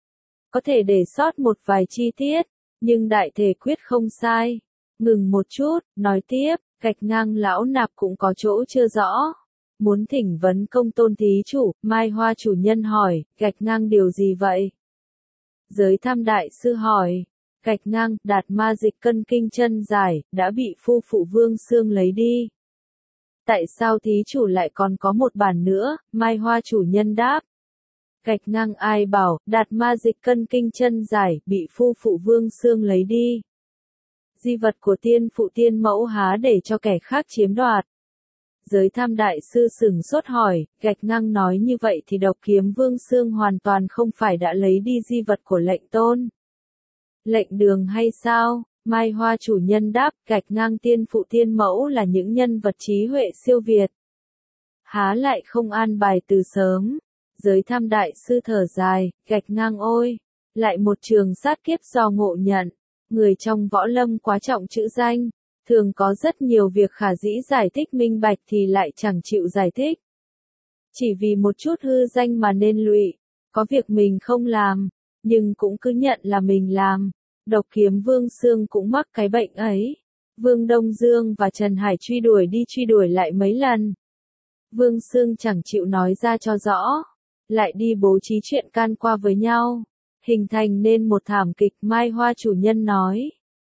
Có thể để sót một vài chi tiết, nhưng đại thể quyết không sai. Ngừng một chút, nói tiếp, Gạch Ngang lão nạp cũng có chỗ chưa rõ. Muốn thỉnh vấn công tôn thí chủ. Mai Hoa chủ nhân hỏi, Gạch Ngang điều gì vậy? Giới Tham đại sư hỏi. Gạch Ngang, Đạt Ma Dịch Cân Kinh chân giải, đã bị phu phụ Vương Xương lấy đi. Tại sao thí chủ lại còn có một bản nữa? Mai Hoa chủ nhân đáp. Gạch Ngang ai bảo, Đạt Ma Dịch Cân Kinh chân giải, bị phu phụ Vương Xương lấy đi. Di vật của tiên phụ tiên mẫu há để cho kẻ khác chiếm đoạt. Giới Tham đại sư sửng sốt hỏi, Gạch Ngang nói như vậy thì độc kiếm Vương Xương hoàn toàn không phải đã lấy đi di vật của lệnh tôn, lệnh đường hay sao? Mai Hoa chủ nhân đáp, Gạch Ngang tiên phụ tiên mẫu là những nhân vật trí huệ siêu việt, há lại không an bài từ sớm. Giới Tham đại sư thở dài, Gạch Ngang ôi, lại một trường sát kiếp do ngộ nhận. Người trong võ lâm quá trọng chữ danh, thường có rất nhiều việc khả dĩ giải thích minh bạch thì lại chẳng chịu giải thích. Chỉ vì một chút hư danh mà nên lụy, có việc mình không làm, nhưng cũng cứ nhận là mình làm. Độc kiếm Vương Xương cũng mắc cái bệnh ấy. Vương Đông Dương và Trần Hải truy đuổi đi truy đuổi lại mấy lần. Vương Xương chẳng chịu nói ra cho rõ, lại đi bố trí chuyện can qua với nhau, hình thành nên một thảm kịch. Mai Hoa chủ nhân nói.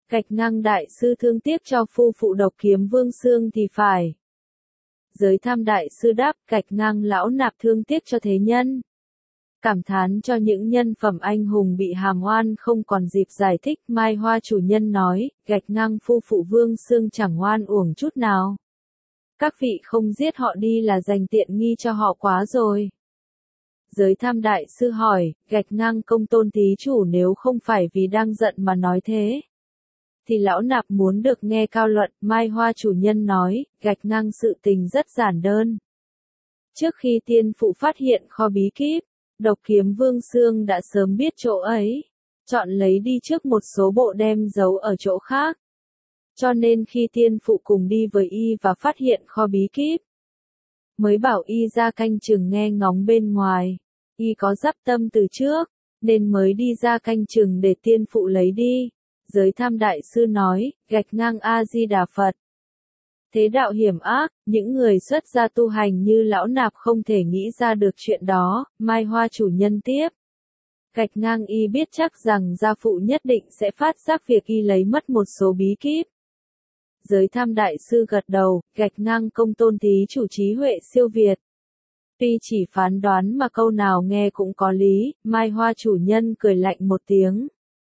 Gạch ngang đại sư thương tiếc cho phu phụ độc kiếm Vương Xương thì phải. Giới tham đại sư đáp, gạch ngang lão nạp thương tiếc cho thế nhân. Cảm thán cho những nhân phẩm anh hùng bị hàm oan không còn dịp giải thích. Mai Hoa chủ nhân nói, gạch ngang phu phụ Vương Xương chẳng oan uổng chút nào. Các vị không giết họ đi là dành tiện nghi cho họ quá rồi. Giới tham đại sư hỏi, gạch ngang công tôn thí chủ nếu không phải vì đang giận mà nói thế, thì lão nạp muốn được nghe cao luận. Mai Hoa chủ nhân nói, gạch ngang sự tình rất giản đơn. Trước khi tiên phụ phát hiện kho bí kíp, độc kiếm Vương Xương đã sớm biết chỗ ấy, chọn lấy đi trước một số bộ đem giấu ở chỗ khác. Cho nên khi tiên phụ cùng đi với y và phát hiện kho bí kíp, mới bảo y ra canh chừng nghe ngóng bên ngoài. Y có dắp tâm từ trước, nên mới đi ra canh chừng để tiên phụ lấy đi. Giới tham đại sư nói, gạch ngang A-di-đà Phật. Thế đạo hiểm ác, những người xuất gia tu hành như lão nạp không thể nghĩ ra được chuyện đó. Mai Hoa chủ nhân tiếp. Gạch ngang y biết chắc rằng gia phụ nhất định sẽ phát giác việc y lấy mất một số bí kíp. Giới tham đại sư gật đầu, gạch ngang công tôn thí chủ trí huệ siêu việt. Tuy chỉ phán đoán mà câu nào nghe cũng có lý. Mai Hoa chủ nhân cười lạnh một tiếng.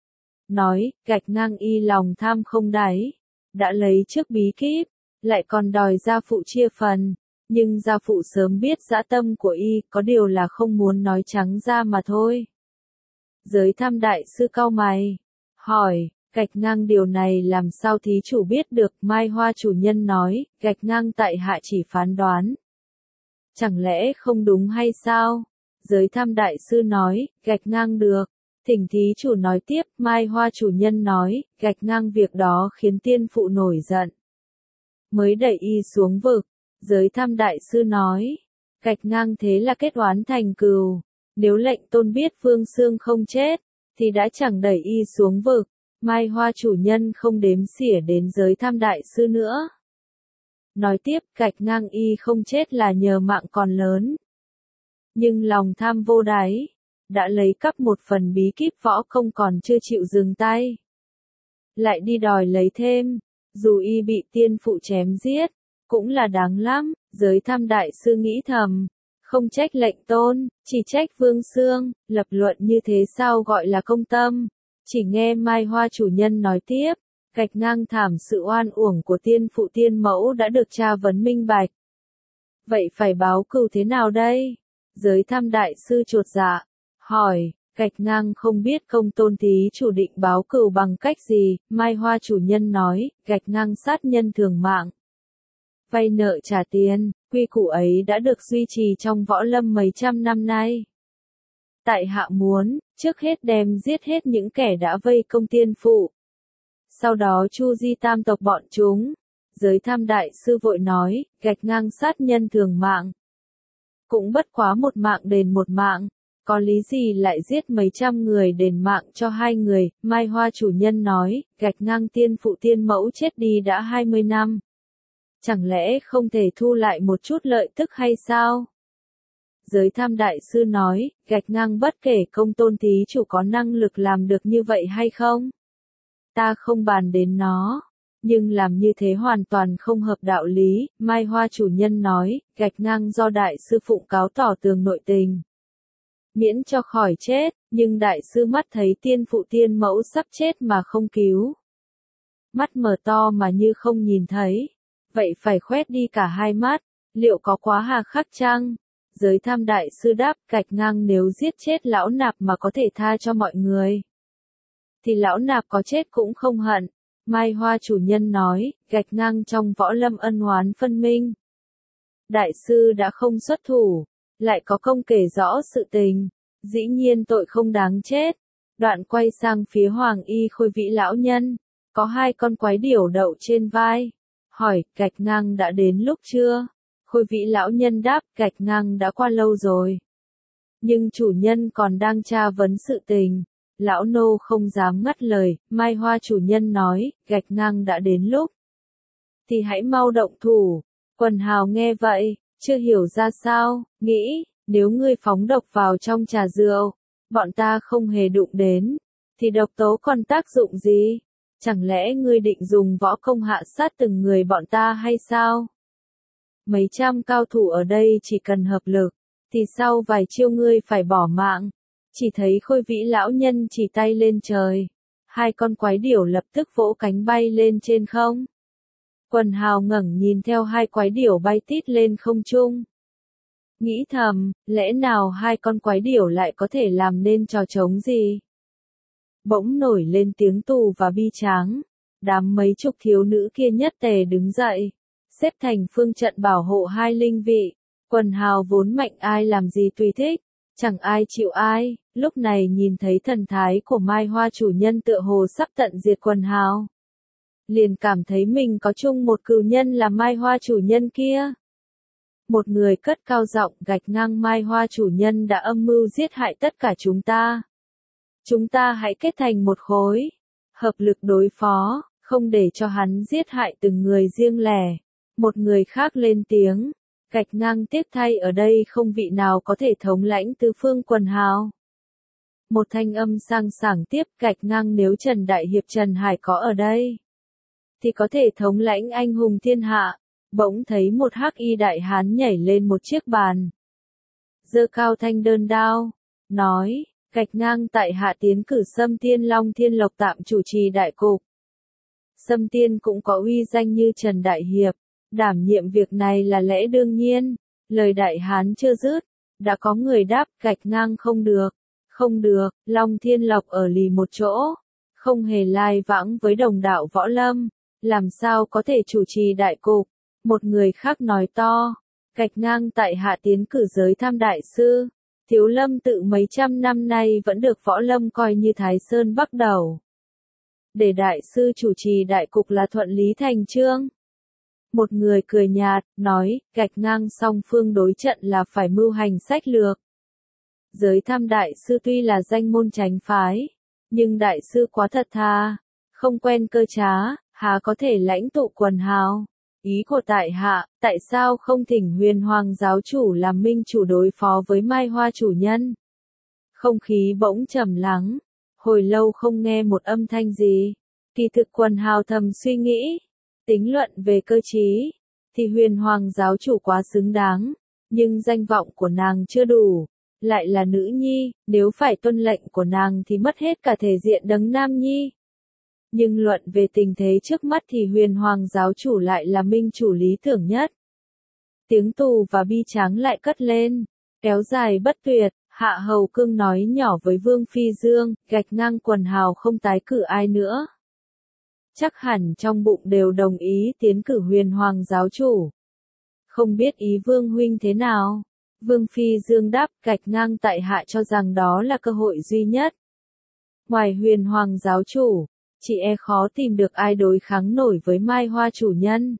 Nói, gạch ngang y lòng tham không đáy. Đã lấy trước bí kíp, lại còn đòi gia phụ chia phần. Nhưng gia phụ sớm biết dã tâm của y, có điều là không muốn nói trắng ra mà thôi. Giới tham đại sư cau mày. Hỏi, gạch ngang điều này làm sao thí chủ biết được? Mai Hoa chủ nhân nói, gạch ngang tại hạ chỉ phán đoán. Chẳng lẽ không đúng hay sao? Giới tham đại sư nói, gạch ngang được. Thỉnh thí chủ nói tiếp. Mai Hoa chủ nhân nói, gạch ngang việc đó khiến tiên phụ nổi giận, mới đẩy y xuống vực. Giới tham đại sư nói, gạch ngang thế là kết oán thành cừu. Nếu lệnh tôn biết Vương Xương không chết, thì đã chẳng đẩy y xuống vực. Mai Hoa chủ nhân không đếm xỉa đến giới tham đại sư nữa. Nói tiếp, gạch ngang y không chết là nhờ mạng còn lớn. Nhưng lòng tham vô đáy, đã lấy cắp một phần bí kíp võ công còn chưa chịu dừng tay. Lại đi đòi lấy thêm, dù y bị tiên phụ chém giết, cũng là đáng lắm. Giới tham đại sư nghĩ thầm, không trách lệnh tôn, chỉ trách Vương Xương. Lập luận như thế sao gọi là công tâm? Chỉ nghe Mai Hoa chủ nhân nói tiếp, gạch ngang thảm sự oan uổng của tiên phụ tiên mẫu đã được tra vấn minh bạch. Vậy phải báo cừu thế nào đây? Giới tham đại sư chột dạ, hỏi, gạch ngang không biết công tôn thí chủ định báo cừu bằng cách gì? Mai Hoa chủ nhân nói, gạch ngang sát nhân thường mạng, vay nợ trả tiền, quy củ ấy đã được duy trì trong võ lâm mấy trăm năm nay. Tại hạ muốn, trước hết đem giết hết những kẻ đã vây công tiên phụ. Sau đó chu di tam tộc bọn chúng. Giới tham đại sư vội nói, gạch ngang sát nhân thường mạng. Cũng bất quá một mạng đền một mạng. Có lý gì lại giết mấy trăm người đền mạng cho 2 người? Mai Hoa chủ nhân nói, gạch ngang tiên phụ tiên mẫu chết đi đã 20 năm. Chẳng lẽ không thể thu lại một chút lợi tức hay sao? Giới tham đại sư nói, gạch ngang bất kể công tôn thí chủ có năng lực làm được như vậy hay không. Ta không bàn đến nó, nhưng làm như thế hoàn toàn không hợp đạo lý. Mai Hoa chủ nhân nói, gạch ngang do đại sư phụng cáo tỏ tường nội tình, miễn cho khỏi chết, nhưng đại sư mắt thấy tiên phụ tiên mẫu sắp chết mà không cứu. Mắt mở to mà như không nhìn thấy. Vậy phải khoét đi cả 2 mắt, liệu có quá hà khắc chăng? Giới tham đại sư đáp, gạch ngang nếu giết chết lão nạp mà có thể tha cho mọi người, thì lão nạp có chết cũng không hận. Mai Hoa chủ nhân nói, gạch ngang trong võ lâm ân oán phân minh. Đại sư đã không xuất thủ, lại có công kể rõ sự tình, dĩ nhiên tội không đáng chết. Đoạn quay sang phía Hoàng Y Khôi Vĩ lão nhân, có 2 con quái điểu đậu trên vai. Hỏi, gạch ngang đã đến lúc chưa? Khôi Vĩ lão nhân đáp, gạch ngang đã qua lâu rồi. Nhưng chủ nhân còn đang tra vấn sự tình. Lão nô không dám ngắt lời. Mai Hoa chủ nhân nói, gạch ngang đã đến lúc, thì hãy mau động thủ. Quần hào nghe vậy, chưa hiểu ra sao, nghĩ, nếu ngươi phóng độc vào trong trà rượu, bọn ta không hề đụng đến, thì độc tố còn tác dụng gì? Chẳng lẽ ngươi định dùng võ công hạ sát từng người bọn ta hay sao? Mấy trăm cao thủ ở đây chỉ cần hợp lực, thì sau vài chiêu ngươi phải bỏ mạng. Chỉ thấy Khôi Vĩ lão nhân chỉ tay lên trời. Hai con quái điểu lập tức vỗ cánh bay lên trên không. Quần hào ngẩng nhìn theo hai quái điểu bay tít lên không trung. Nghĩ thầm, lẽ nào hai con quái điểu lại có thể làm nên trò trống gì? Bỗng nổi lên tiếng tù và bi tráng. Đám mấy chục thiếu nữ kia nhất tề đứng dậy, xếp thành phương trận bảo hộ hai linh vị. Quần hào vốn mạnh ai làm gì tùy thích, chẳng ai chịu ai. Lúc này nhìn thấy thần thái của Mai Hoa chủ nhân tựa hồ sắp tận diệt quần hào, liền cảm thấy mình có chung một cừu nhân là Mai Hoa chủ nhân kia. Một người cất cao giọng gạch ngang Mai Hoa chủ nhân đã âm mưu giết hại tất cả chúng ta. Chúng ta hãy kết thành một khối, hợp lực đối phó, không để cho hắn giết hại từng người riêng lẻ. Một người khác lên tiếng, gạch ngang tiếc thay ở đây không vị nào có thể thống lãnh tứ phương quần hào. Một thanh âm sang sảng tiếp gạch ngang nếu Trần Đại Hiệp Trần Hải có ở đây, thì có thể thống lãnh anh hùng thiên hạ. Bỗng thấy một hắc y đại hán nhảy lên một chiếc bàn, giơ cao thanh đơn đao, nói, gạch ngang tại hạ tiến cử Sâm Tiên Long Thiên Lộc tạm chủ trì đại cục. Sâm Tiên cũng có uy danh như Trần Đại Hiệp, đảm nhiệm việc này là lẽ đương nhiên. Lời đại hán chưa dứt, đã có người đáp gạch ngang không được, không được, Long Thiên Lộc ở lì một chỗ, không hề lai vãng với đồng đạo võ lâm, làm sao có thể chủ trì đại cục. Một người khác nói to, gạch ngang tại hạ tiến cử Giới Tham đại sư, Thiếu Lâm tự mấy trăm năm nay vẫn được võ lâm coi như Thái Sơn Bắc Đầu. Để đại sư chủ trì đại cục là thuận lý thành chương. Một người cười nhạt, nói, gạch ngang song phương đối trận là phải mưu hành sách lược. Giới Tham đại sư tuy là danh môn chánh phái, nhưng đại sư quá thật thà, không quen cơ trá, há có thể lãnh tụ quần hào. Ý của tại hạ, tại sao không thỉnh Huyền Hoàng giáo chủ làm minh chủ đối phó với Mai Hoa chủ nhân? Không khí bỗng trầm lắng, hồi lâu không nghe một âm thanh gì. Kỳ thực quần hào thầm suy nghĩ, tính luận về cơ trí, thì Huyền Hoàng giáo chủ quá xứng đáng, nhưng danh vọng của nàng chưa đủ, lại là nữ nhi, nếu phải tuân lệnh của nàng thì mất hết cả thể diện đấng nam nhi. Nhưng luận về tình thế trước mắt thì Huyền Hoàng giáo chủ lại là minh chủ lý tưởng nhất. Tiếng tù và bi tráng lại cất lên, kéo dài bất tuyệt. Hạ Hầu Cương nói nhỏ với Vương Phi Dương, gạch ngang quần hào không tái cử ai nữa. Chắc hẳn trong bụng đều đồng ý tiến cử Huyền Hoàng giáo chủ. Không biết ý Vương huynh thế nào? Vương Phi Dương đáp, gạch ngang tại hạ cho rằng đó là cơ hội duy nhất. Ngoài Huyền Hoàng giáo chủ, chị e khó tìm được ai đối kháng nổi với Mai Hoa chủ nhân.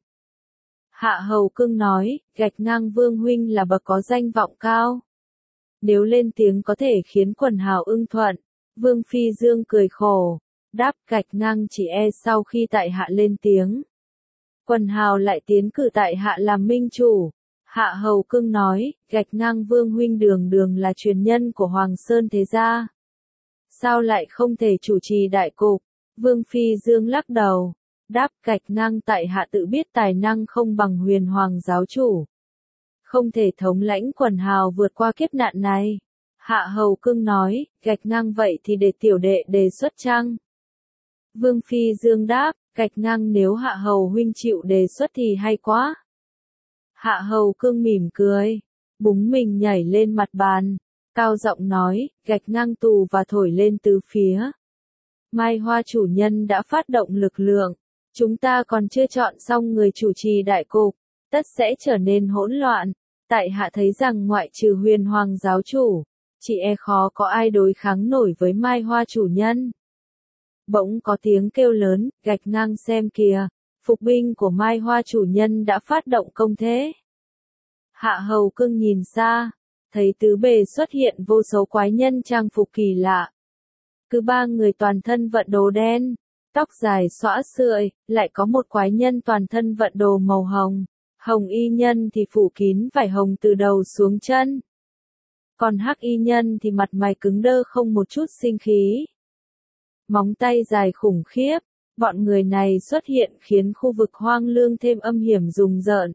Hạ Hầu Cương nói, gạch ngang Vương huynh là bậc có danh vọng cao. Nếu lên tiếng có thể khiến quần hào ưng thuận. Vương Phi Dương cười khổ, đáp gạch ngang chỉ e sau khi tại hạ lên tiếng, quần hào lại tiến cử tại hạ làm minh chủ. Hạ Hầu Cương nói, gạch ngang Vương huynh đường đường là truyền nhân của Hoàng Sơn thế gia, sao lại không thể chủ trì đại cục? Vương Phi Dương lắc đầu, đáp gạch ngang tại hạ tự biết tài năng không bằng Huyền Hoàng giáo chủ, không thể thống lãnh quần hào vượt qua kiếp nạn này. Hạ Hầu Cương nói, gạch ngang vậy thì để tiểu đệ đề xuất chăng? Vương Phi Dương đáp, gạch ngang nếu Hạ Hầu huynh chịu đề xuất thì hay quá. Hạ Hầu Cương mỉm cười, búng mình nhảy lên mặt bàn, cao giọng nói, gạch ngang tù và thổi lên tứ phía. Mai Hoa chủ nhân đã phát động lực lượng, chúng ta còn chưa chọn xong người chủ trì đại cục, tất sẽ trở nên hỗn loạn. Tại hạ thấy rằng ngoại trừ Huyền Hoàng giáo chủ, chỉ e khó có ai đối kháng nổi với Mai Hoa chủ nhân. Bỗng có tiếng kêu lớn, gạch ngang xem kìa, phục binh của Mai Hoa chủ nhân đã phát động công thế. Hạ Hầu Cương nhìn xa, thấy tứ bề xuất hiện vô số quái nhân trang phục kỳ lạ. Cứ ba người toàn thân vận đồ đen, tóc dài xõa sượi, lại có một quái nhân toàn thân vận đồ màu hồng. Hồng y nhân thì phủ kín vải hồng từ đầu xuống chân. Còn hắc y nhân thì mặt mày cứng đơ không một chút sinh khí. Móng tay dài khủng khiếp, Bọn người này xuất hiện khiến khu vực hoang lương thêm âm hiểm rùng rợn.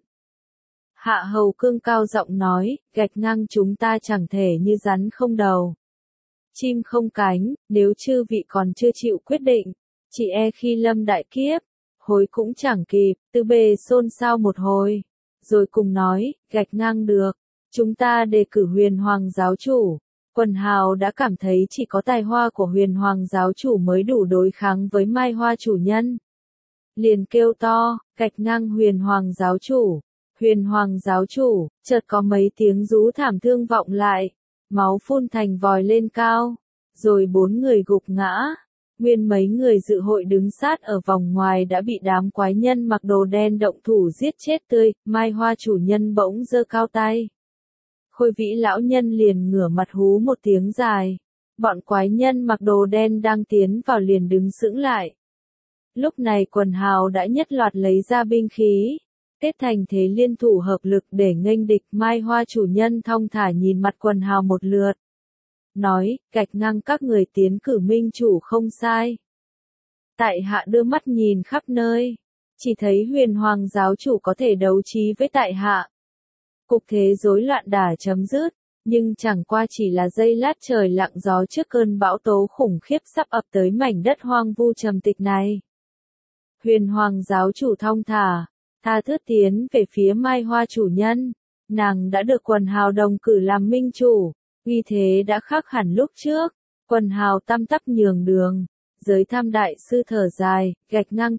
Hạ Hầu Cương cao giọng nói, gạch ngang chúng ta chẳng thể như rắn không đầu, chim không cánh, nếu chư vị còn chưa chịu quyết định, chỉ e khi lâm đại kiếp, hối cũng chẳng kịp, tư bề xôn xao một hồi, rồi cùng nói, gạch ngang được, chúng ta đề cử Huyền Hoàng giáo chủ. Quần hào đã cảm thấy chỉ có tài hoa của Huyền Hoàng giáo chủ mới đủ đối kháng với Mai Hoa chủ nhân. Liền kêu to, gạch ngang Huyền Hoàng giáo chủ, Huyền Hoàng giáo chủ, chợt có mấy tiếng rú thảm thương vọng lại, máu phun thành vòi lên cao, rồi 4 người gục ngã. Nguyên mấy người dự hội đứng sát ở vòng ngoài đã bị đám quái nhân mặc đồ đen động thủ giết chết tươi, Mai Hoa chủ nhân bỗng giơ cao tay. Khôi Vĩ lão nhân liền ngửa mặt hú một tiếng dài. Bọn quái nhân mặc đồ đen đang tiến vào liền đứng sững lại. Lúc này quần hào đã nhất loạt lấy ra binh khí, kết thành thế liên thủ hợp lực để nghênh địch. Mai Hoa chủ nhân thong thả nhìn mặt quần hào một lượt. Nói, gạch ngang các người tiến cử minh chủ không sai. Tại hạ đưa mắt nhìn khắp nơi, chỉ thấy Huyền Hoàng giáo chủ có thể đấu trí với tại hạ. Cục thế rối loạn đã chấm dứt, nhưng chẳng qua chỉ là giây lát trời lặng gió trước cơn bão tố khủng khiếp sắp ập tới mảnh đất hoang vu trầm tịch này. Huyền Hoàng giáo chủ thong thả, tha thướt tiến về phía Mai Hoa chủ nhân, nàng đã được quần hào đồng cử làm minh chủ, uy thế đã khác hẳn lúc trước, quần hào tăm tắp nhường đường, giới tham đại sư thở dài, gạch ngang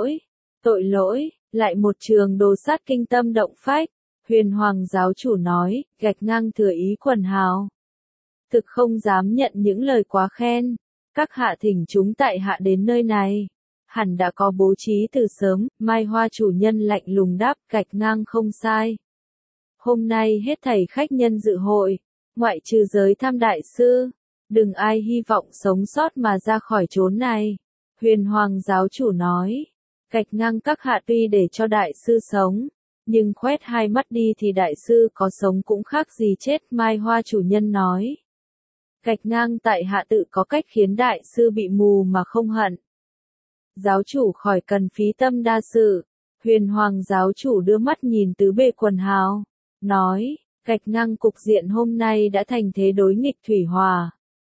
tội lỗi, lại một trường đồ sát kinh tâm động phách. Huyền Hoàng giáo chủ nói, gạch ngang thừa ý quần hào. Thực không dám nhận những lời quá khen, các hạ thỉnh chúng tại hạ đến nơi này. Hẳn đã có bố trí từ sớm, Mai Hoa chủ nhân lạnh lùng đáp, gạch ngang không sai. Hôm nay hết thảy khách nhân dự hội, ngoại trừ giới tham đại sư, đừng ai hy vọng sống sót mà ra khỏi chốn này. Huyền Hoàng giáo chủ nói, gạch ngang các hạ tuy để cho đại sư sống, nhưng khoét hai mắt đi thì đại sư có sống cũng khác gì chết. Mai Hoa chủ nhân nói, gạch ngang tại hạ tự có cách khiến đại sư bị mù mà không hận. Giáo chủ khỏi cần phí tâm đa sự. Huyền Hoàng giáo chủ đưa mắt nhìn tứ bề quần hào, nói, gạch ngang cục diện hôm nay đã thành thế đối nghịch thủy hòa.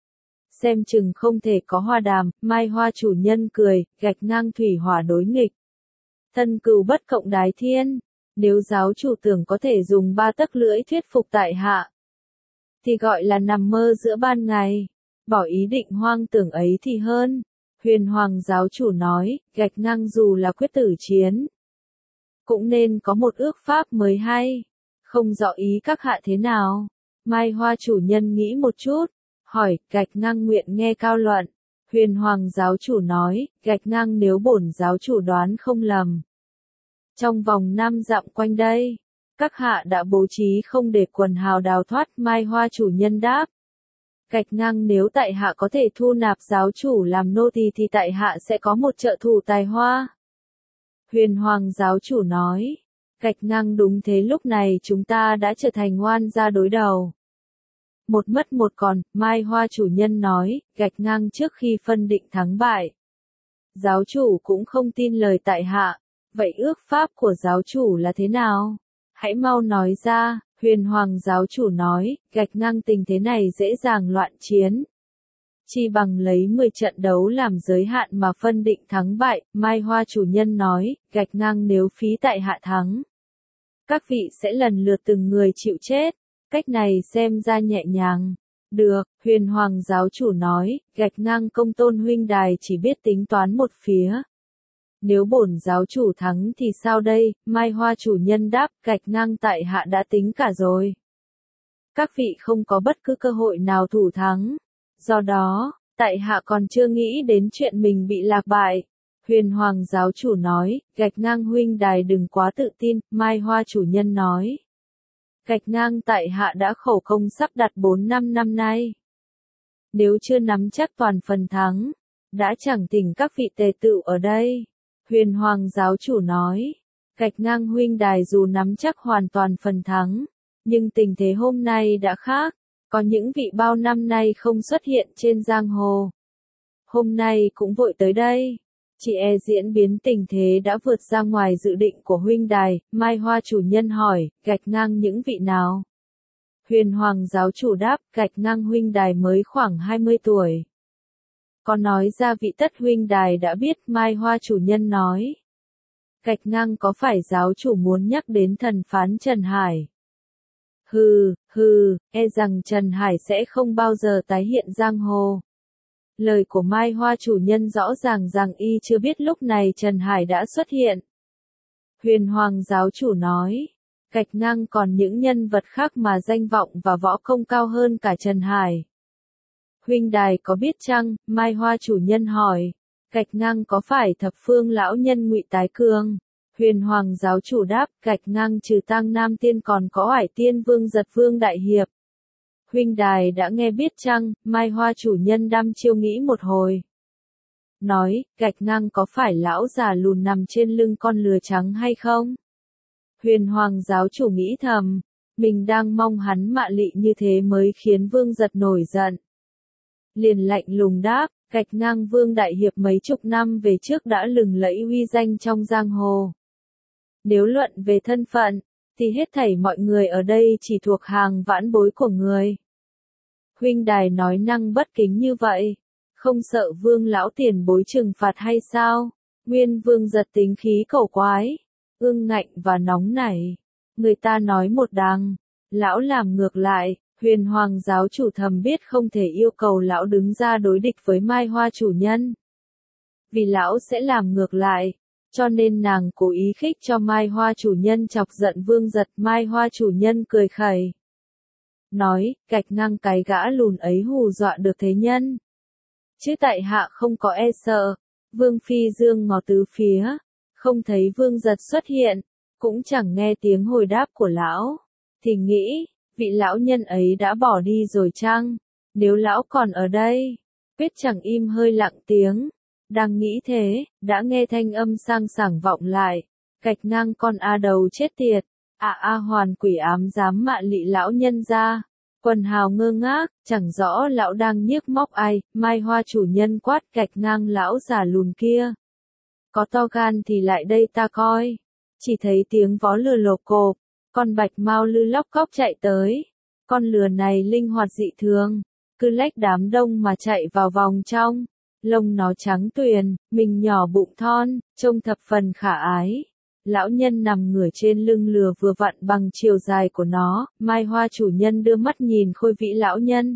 Xem chừng không thể có hòa đàm. Mai Hoa chủ nhân cười, gạch ngang thủy hòa đối nghịch. Thân cừu bất cộng đái thiên. Nếu giáo chủ tưởng có thể dùng 3 tấc lưỡi thuyết phục tại hạ, thì gọi là nằm mơ giữa ban ngày, bỏ ý định hoang tưởng ấy thì hơn. Huyền Hoàng giáo chủ nói, gạch ngang dù là quyết tử chiến, cũng nên có một ước pháp mới hay, không rõ ý các hạ thế nào. Mai Hoa chủ nhân nghĩ một chút, hỏi, gạch ngang nguyện nghe cao luận. Huyền Hoàng giáo chủ nói, gạch ngang nếu bổn giáo chủ đoán không lầm, trong vòng 5 dặm quanh đây, các hạ đã bố trí không để quần hào đào thoát. Mai Hoa chủ nhân đáp, gạch ngang nếu tại hạ có thể thu nạp giáo chủ làm nô tỳ thì tại hạ sẽ có một trợ thủ tài hoa. Huyền Hoàng giáo chủ nói, gạch ngang đúng thế, lúc này chúng ta đã trở thành oan gia đối đầu. Một mất một còn. Mai Hoa chủ nhân nói, gạch ngang trước khi phân định thắng bại, giáo chủ cũng không tin lời tại hạ. Vậy ước pháp của giáo chủ là thế nào? Hãy mau nói ra. Huyền Hoàng giáo chủ nói, gạch ngang tình thế này dễ dàng loạn chiến. Chi bằng lấy 10 trận đấu làm giới hạn mà phân định thắng bại. Mai Hoa chủ nhân nói, gạch ngang nếu phí tại hạ thắng, các vị sẽ lần lượt từng người chịu chết. Cách này xem ra nhẹ nhàng. Được. Huyền Hoàng giáo chủ nói, gạch ngang công tôn huynh đài chỉ biết tính toán một phía. Nếu bổn giáo chủ thắng thì sao đây? Mai Hoa chủ nhân đáp, gạch ngang tại hạ đã tính cả rồi. Các vị không có bất cứ cơ hội nào thủ thắng. Do đó, tại hạ còn chưa nghĩ đến chuyện mình bị lạc bại. Huyền Hoàng giáo chủ nói, gạch ngang huynh đài đừng quá tự tin. Mai Hoa chủ nhân nói, gạch ngang tại hạ đã khổ công sắp đặt 4-5 năm nay. Nếu chưa nắm chắc toàn phần thắng, đã chẳng thỉnh các vị tề tựu ở đây. Huyền Hoàng giáo chủ nói, gạch ngang huynh đài dù nắm chắc hoàn toàn phần thắng, nhưng tình thế hôm nay đã khác, có những vị bao năm nay không xuất hiện trên giang hồ. Hôm nay cũng vội tới đây, Chị e diễn biến tình thế đã vượt ra ngoài dự định của huynh đài, Mai Hoa chủ nhân hỏi, gạch ngang những vị nào? Huyền Hoàng giáo chủ đáp, gạch ngang huynh đài mới khoảng 20 tuổi. Có nói ra vị tất huynh đài đã biết, Mai Hoa chủ nhân nói. Gạch ngang có phải giáo chủ muốn nhắc đến thần phán Trần Hải? E rằng Trần Hải sẽ không bao giờ tái hiện giang hồ. Lời của Mai Hoa chủ nhân rõ ràng rằng y chưa biết lúc này Trần Hải đã xuất hiện. Huyền Hoàng giáo chủ nói, gạch ngang còn những nhân vật khác mà danh vọng và võ công cao hơn cả Trần Hải. Huynh đài có biết chăng? Mai Hoa chủ nhân hỏi. Gạch ngang có phải thập phương lão nhân Ngụy Tái Cương? Huyền Hoàng giáo chủ đáp, gạch ngang trừ Tang Nam Tiên còn có Oải Tiên Vương Giật Vương Đại Hiệp. Huynh đài đã nghe biết chăng? Mai Hoa chủ nhân đăm chiêu nghĩ một hồi. Nói, gạch ngang có phải lão già lùn nằm trên lưng con lừa trắng hay không? Huyền Hoàng giáo chủ nghĩ thầm, mình đang mong hắn mạ lị như thế mới khiến Vương Giật nổi giận. Liền lạnh lùng đáp, gạch ngang Vương Đại Hiệp mấy chục năm về trước đã lừng lẫy uy danh trong giang hồ. Nếu luận về thân phận, thì hết thảy mọi người ở đây chỉ thuộc hàng vãn bối của người. Huynh đài nói năng bất kính như vậy, không sợ Vương lão tiền bối trừng phạt hay sao? Nguyên Vương Giật tính khí cẩu quái, ương ngạnh và nóng nảy. Người ta nói một đằng, lão làm ngược lại. Huyền Hoàng giáo chủ thầm biết không thể yêu cầu lão đứng ra đối địch với Mai Hoa chủ nhân. Vì lão sẽ làm ngược lại, cho nên nàng cố ý khích cho Mai Hoa chủ nhân chọc giận Vương Giật. Mai Hoa chủ nhân cười khẩy. Nói, gạch ngang cái gã lùn ấy hù dọa được thế nhân. Chứ tại hạ không có e sợ. Vương Phi dương ngó tứ phía, không thấy Vương Giật xuất hiện, cũng chẳng nghe tiếng hồi đáp của lão. Thì nghĩ, vị lão nhân ấy đã bỏ đi rồi chăng? Nếu lão còn ở đây, quyết chẳng im hơi lặng tiếng. Đang nghĩ thế, đã nghe thanh âm sang sảng vọng lại. Gạch ngang con a đầu chết tiệt. Hoàn quỷ ám dám mạ lị lão nhân ra. Quần hào ngơ ngác, chẳng rõ lão đang nhiếc móc ai. Mai Hoa chủ nhân quát, gạch ngang lão già lùn kia. Có to gan thì lại đây ta coi. Chỉ thấy tiếng vó lừa lộp cộp. Con bạch mau lư lóc cóc chạy tới. Con lừa này linh hoạt dị thường, cứ lách đám đông mà chạy vào vòng trong. Lông nó trắng tuyền, mình nhỏ bụng thon, trông thập phần khả ái. Lão nhân nằm ngửa trên lưng lừa vừa vặn bằng chiều dài của nó. Mai Hoa chủ nhân đưa mắt nhìn Khôi Vĩ lão nhân.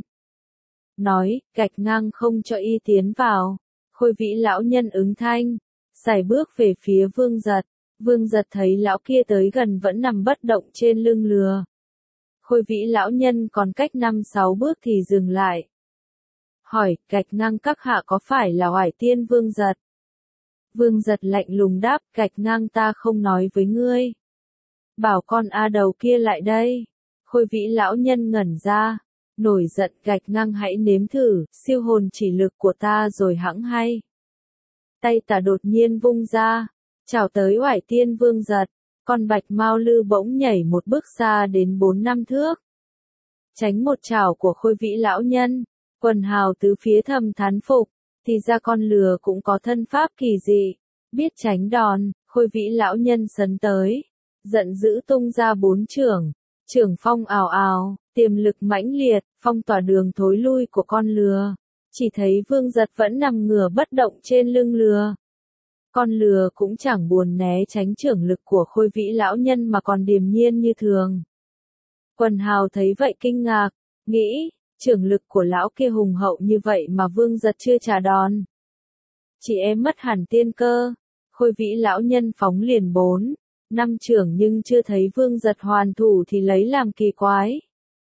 Nói, gạch ngang không cho y tiến vào. Khôi Vĩ lão nhân ứng thanh, sải bước về phía Vương Giật. Vương Giật thấy lão kia tới gần vẫn nằm bất động trên lưng lừa. Khôi Vĩ lão nhân còn cách 5-6 bước thì dừng lại. Hỏi, gạch ngang các hạ có phải là Oải Tiên Vương Giật? Vương Giật lạnh lùng đáp, gạch ngang ta không nói với ngươi. Bảo con a đầu kia lại đây. Khôi Vĩ lão nhân ngẩn ra, nổi giận, gạch ngang hãy nếm thử, siêu hồn chỉ lực của ta rồi hẵng hay. Tay ta đột nhiên vung ra, chào tới Oải Tiên Vương Giật, con bạch mao lư bỗng nhảy một bước xa đến 4-5 thước. Tránh một chảo của Khôi Vĩ lão nhân, quần hào tứ phía thầm thán phục, thì ra con lừa cũng có thân pháp kỳ dị, biết tránh đòn. Khôi Vĩ lão nhân sấn tới, giận dữ tung ra 4 chưởng, chưởng phong ào ào, tiềm lực mãnh liệt, phong tỏa đường thối lui của con lừa. Chỉ thấy Vương Giật vẫn nằm ngửa bất động trên lưng lừa. Con lừa cũng chẳng buồn né tránh chưởng lực của Khôi Vĩ lão nhân mà còn điềm nhiên như thường. Quần hào thấy vậy kinh ngạc, nghĩ, chưởng lực của lão kia hùng hậu như vậy mà Vương Giật chưa trả đòn. Chị em mất hẳn tiên cơ. Khôi Vĩ lão nhân phóng liền 4-5 chưởng nhưng chưa thấy Vương Giật hoàn thủ thì lấy làm kỳ quái.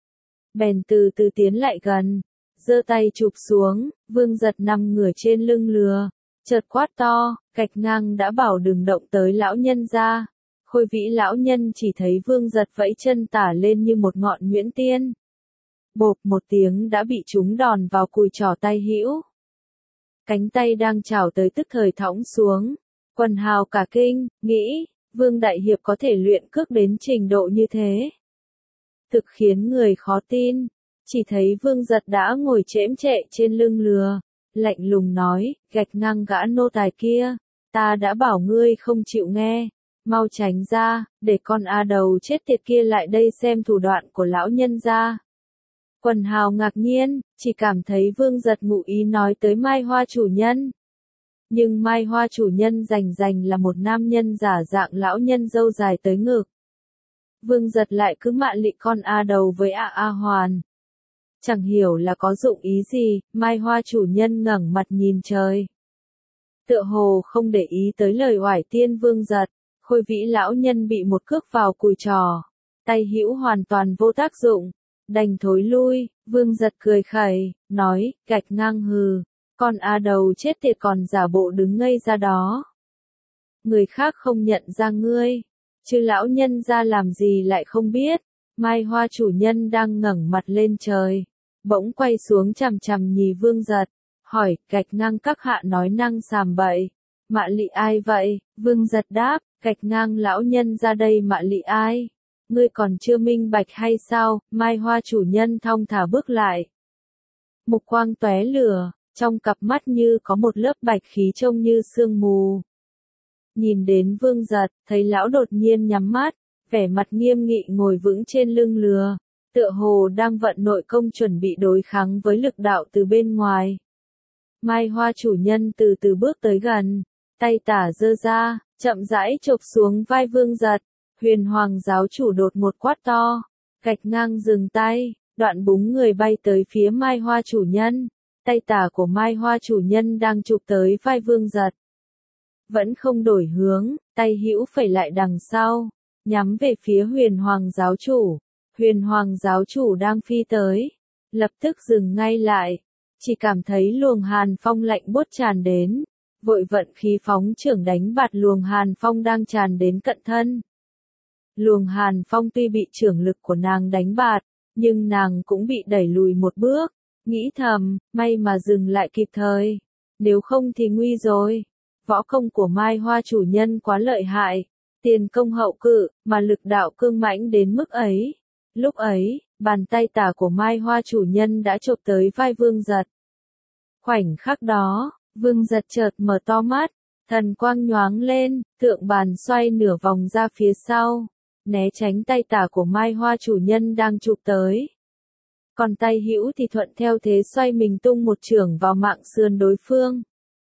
Bèn từ từ tiến lại gần, giơ tay chụp xuống. Vương Giật nằm ngửa trên lưng lừa, chợt quát to, gạch ngang đã bảo đừng động tới lão nhân ra. Khôi Vĩ lão nhân chỉ thấy Vương Giật vẫy chân tả lên như một ngọn nhuyễn tiên. Bộp một tiếng đã bị trúng đòn vào cùi trỏ tay hữu. Cánh tay đang chảo tới tức thời thõng xuống. Quần hào cả kinh, nghĩ, Vương Đại Hiệp có thể luyện cước đến trình độ như thế. Thực khiến người khó tin. Chỉ thấy Vương Giật đã ngồi chễm chệ trên lưng lừa, lạnh lùng nói, gạch ngang gã nô tài kia, ta đã bảo ngươi không chịu nghe, mau tránh ra, để con A đầu chết tiệt kia lại đây xem thủ đoạn của lão nhân gia. Quần hào ngạc nhiên, chỉ cảm thấy Vương Giật ngụ ý nói tới Mai Hoa chủ nhân. Nhưng Mai Hoa chủ nhân rành là một nam nhân giả dạng lão nhân râu dài tới ngực. Vương Giật lại cứ mạ lị con A đầu với A Hoàn. Chẳng hiểu là có dụng ý gì, Mai Hoa chủ nhân ngẩng mặt nhìn trời. Tựa hồ không để ý tới lời oải tiên Vương Giật, Khôi Vĩ lão nhân bị một cước vào cùi trò, tay hữu hoàn toàn vô tác dụng, đành thối lui. Vương Giật cười khẩy, nói, gạch ngang hừ, con A đầu chết tiệt còn giả bộ đứng ngây ra đó. Người khác không nhận ra ngươi, chứ lão nhân ra làm gì lại không biết. Mai Hoa chủ nhân đang ngẩng mặt lên trời, bỗng quay xuống chằm chằm nhìn Vương Giật, hỏi, gạch ngang các hạ nói năng sàm bậy, mạ lị ai vậy? Vương Giật đáp, gạch ngang lão nhân ra đây mạ lị ai? Ngươi còn chưa minh bạch hay sao? Mai Hoa chủ nhân thong thả bước lại. Mục quang tóe lửa, trong cặp mắt như có một lớp bạch khí trông như sương mù. Nhìn đến Vương Giật, thấy lão đột nhiên nhắm mắt, vẻ mặt nghiêm nghị ngồi vững trên lưng lừa, tựa hồ đang vận nội công chuẩn bị đối kháng với lực đạo từ bên ngoài. Mai Hoa chủ nhân từ từ bước tới gần, tay tả giơ ra, chậm rãi chộp xuống vai Vương Giật. Huyền Hoàng giáo chủ đột một quát to, gạch ngang dừng tay, đoạn búng người bay tới phía Mai Hoa chủ nhân. Tay tả của Mai Hoa chủ nhân đang chụp tới vai Vương Giật. Vẫn không đổi hướng, tay hữu phẩy lại đằng sau, nhắm về phía Huyền Hoàng giáo chủ. Huyền Hoàng giáo chủ đang phi tới, lập tức dừng ngay lại, chỉ cảm thấy luồng hàn phong lạnh buốt tràn đến, vội vận khí phóng trưởng đánh bạt luồng hàn phong đang tràn đến cận thân. Luồng hàn phong tuy bị trưởng lực của nàng đánh bạt, nhưng nàng cũng bị đẩy lùi một bước, nghĩ thầm, may mà dừng lại kịp thời, nếu không thì nguy rồi. Võ công của Mai Hoa chủ nhân quá lợi hại, tiền công hậu cự, mà lực đạo cương mãnh đến mức ấy. Lúc ấy, bàn tay tả của Mai Hoa chủ nhân đã chộp tới vai Vương Giật. Khoảnh khắc đó, Vương Giật chợt mở to mắt, thần quang nhoáng lên, tượng bàn xoay nửa vòng ra phía sau, né tránh tay tả của Mai Hoa chủ nhân đang chụp tới. Còn tay hữu thì thuận theo thế xoay mình tung một chưởng vào mạng sườn đối phương.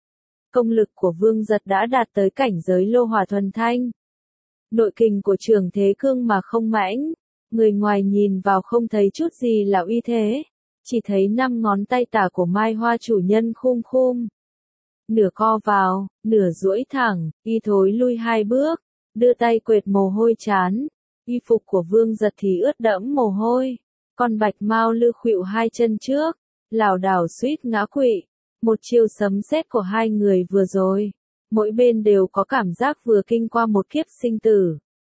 Công lực của Vương Giật đã đạt tới cảnh giới lô hỏa thuần thanh. Nội kình của chưởng thế cương mà không mãnh, người ngoài nhìn vào không thấy chút gì là uy thế, chỉ thấy 5 ngón tay tả của Mai Hoa chủ nhân khum khum. Nửa co vào, nửa duỗi thẳng, y thối lui 2 bước, đưa tay quệt mồ hôi trán. Y phục của Vương Giật thì ướt đẫm mồ hôi, con bạch mao lư khuỵu 2 chân trước, lảo đảo suýt ngã quỵ. Một chiêu sấm sét của hai người vừa rồi, mỗi bên đều có cảm giác vừa kinh qua một kiếp sinh tử.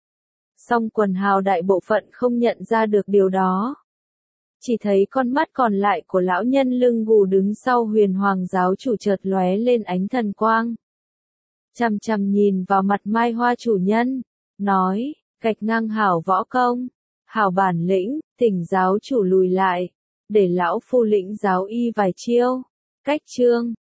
Song quần hào đại bộ phận không nhận ra được điều đó. Chỉ thấy con mắt còn lại của lão nhân lưng gù đứng sau Huyền Hoàng giáo chủ chợt lóe lên ánh thần quang. Chằm chằm nhìn vào mặt Mai Hoa chủ nhân, nói, gạch ngang hảo võ công, hảo bản lĩnh, thỉnh giáo chủ lùi lại, để lão phu lĩnh giáo y vài chiêu. Cách chương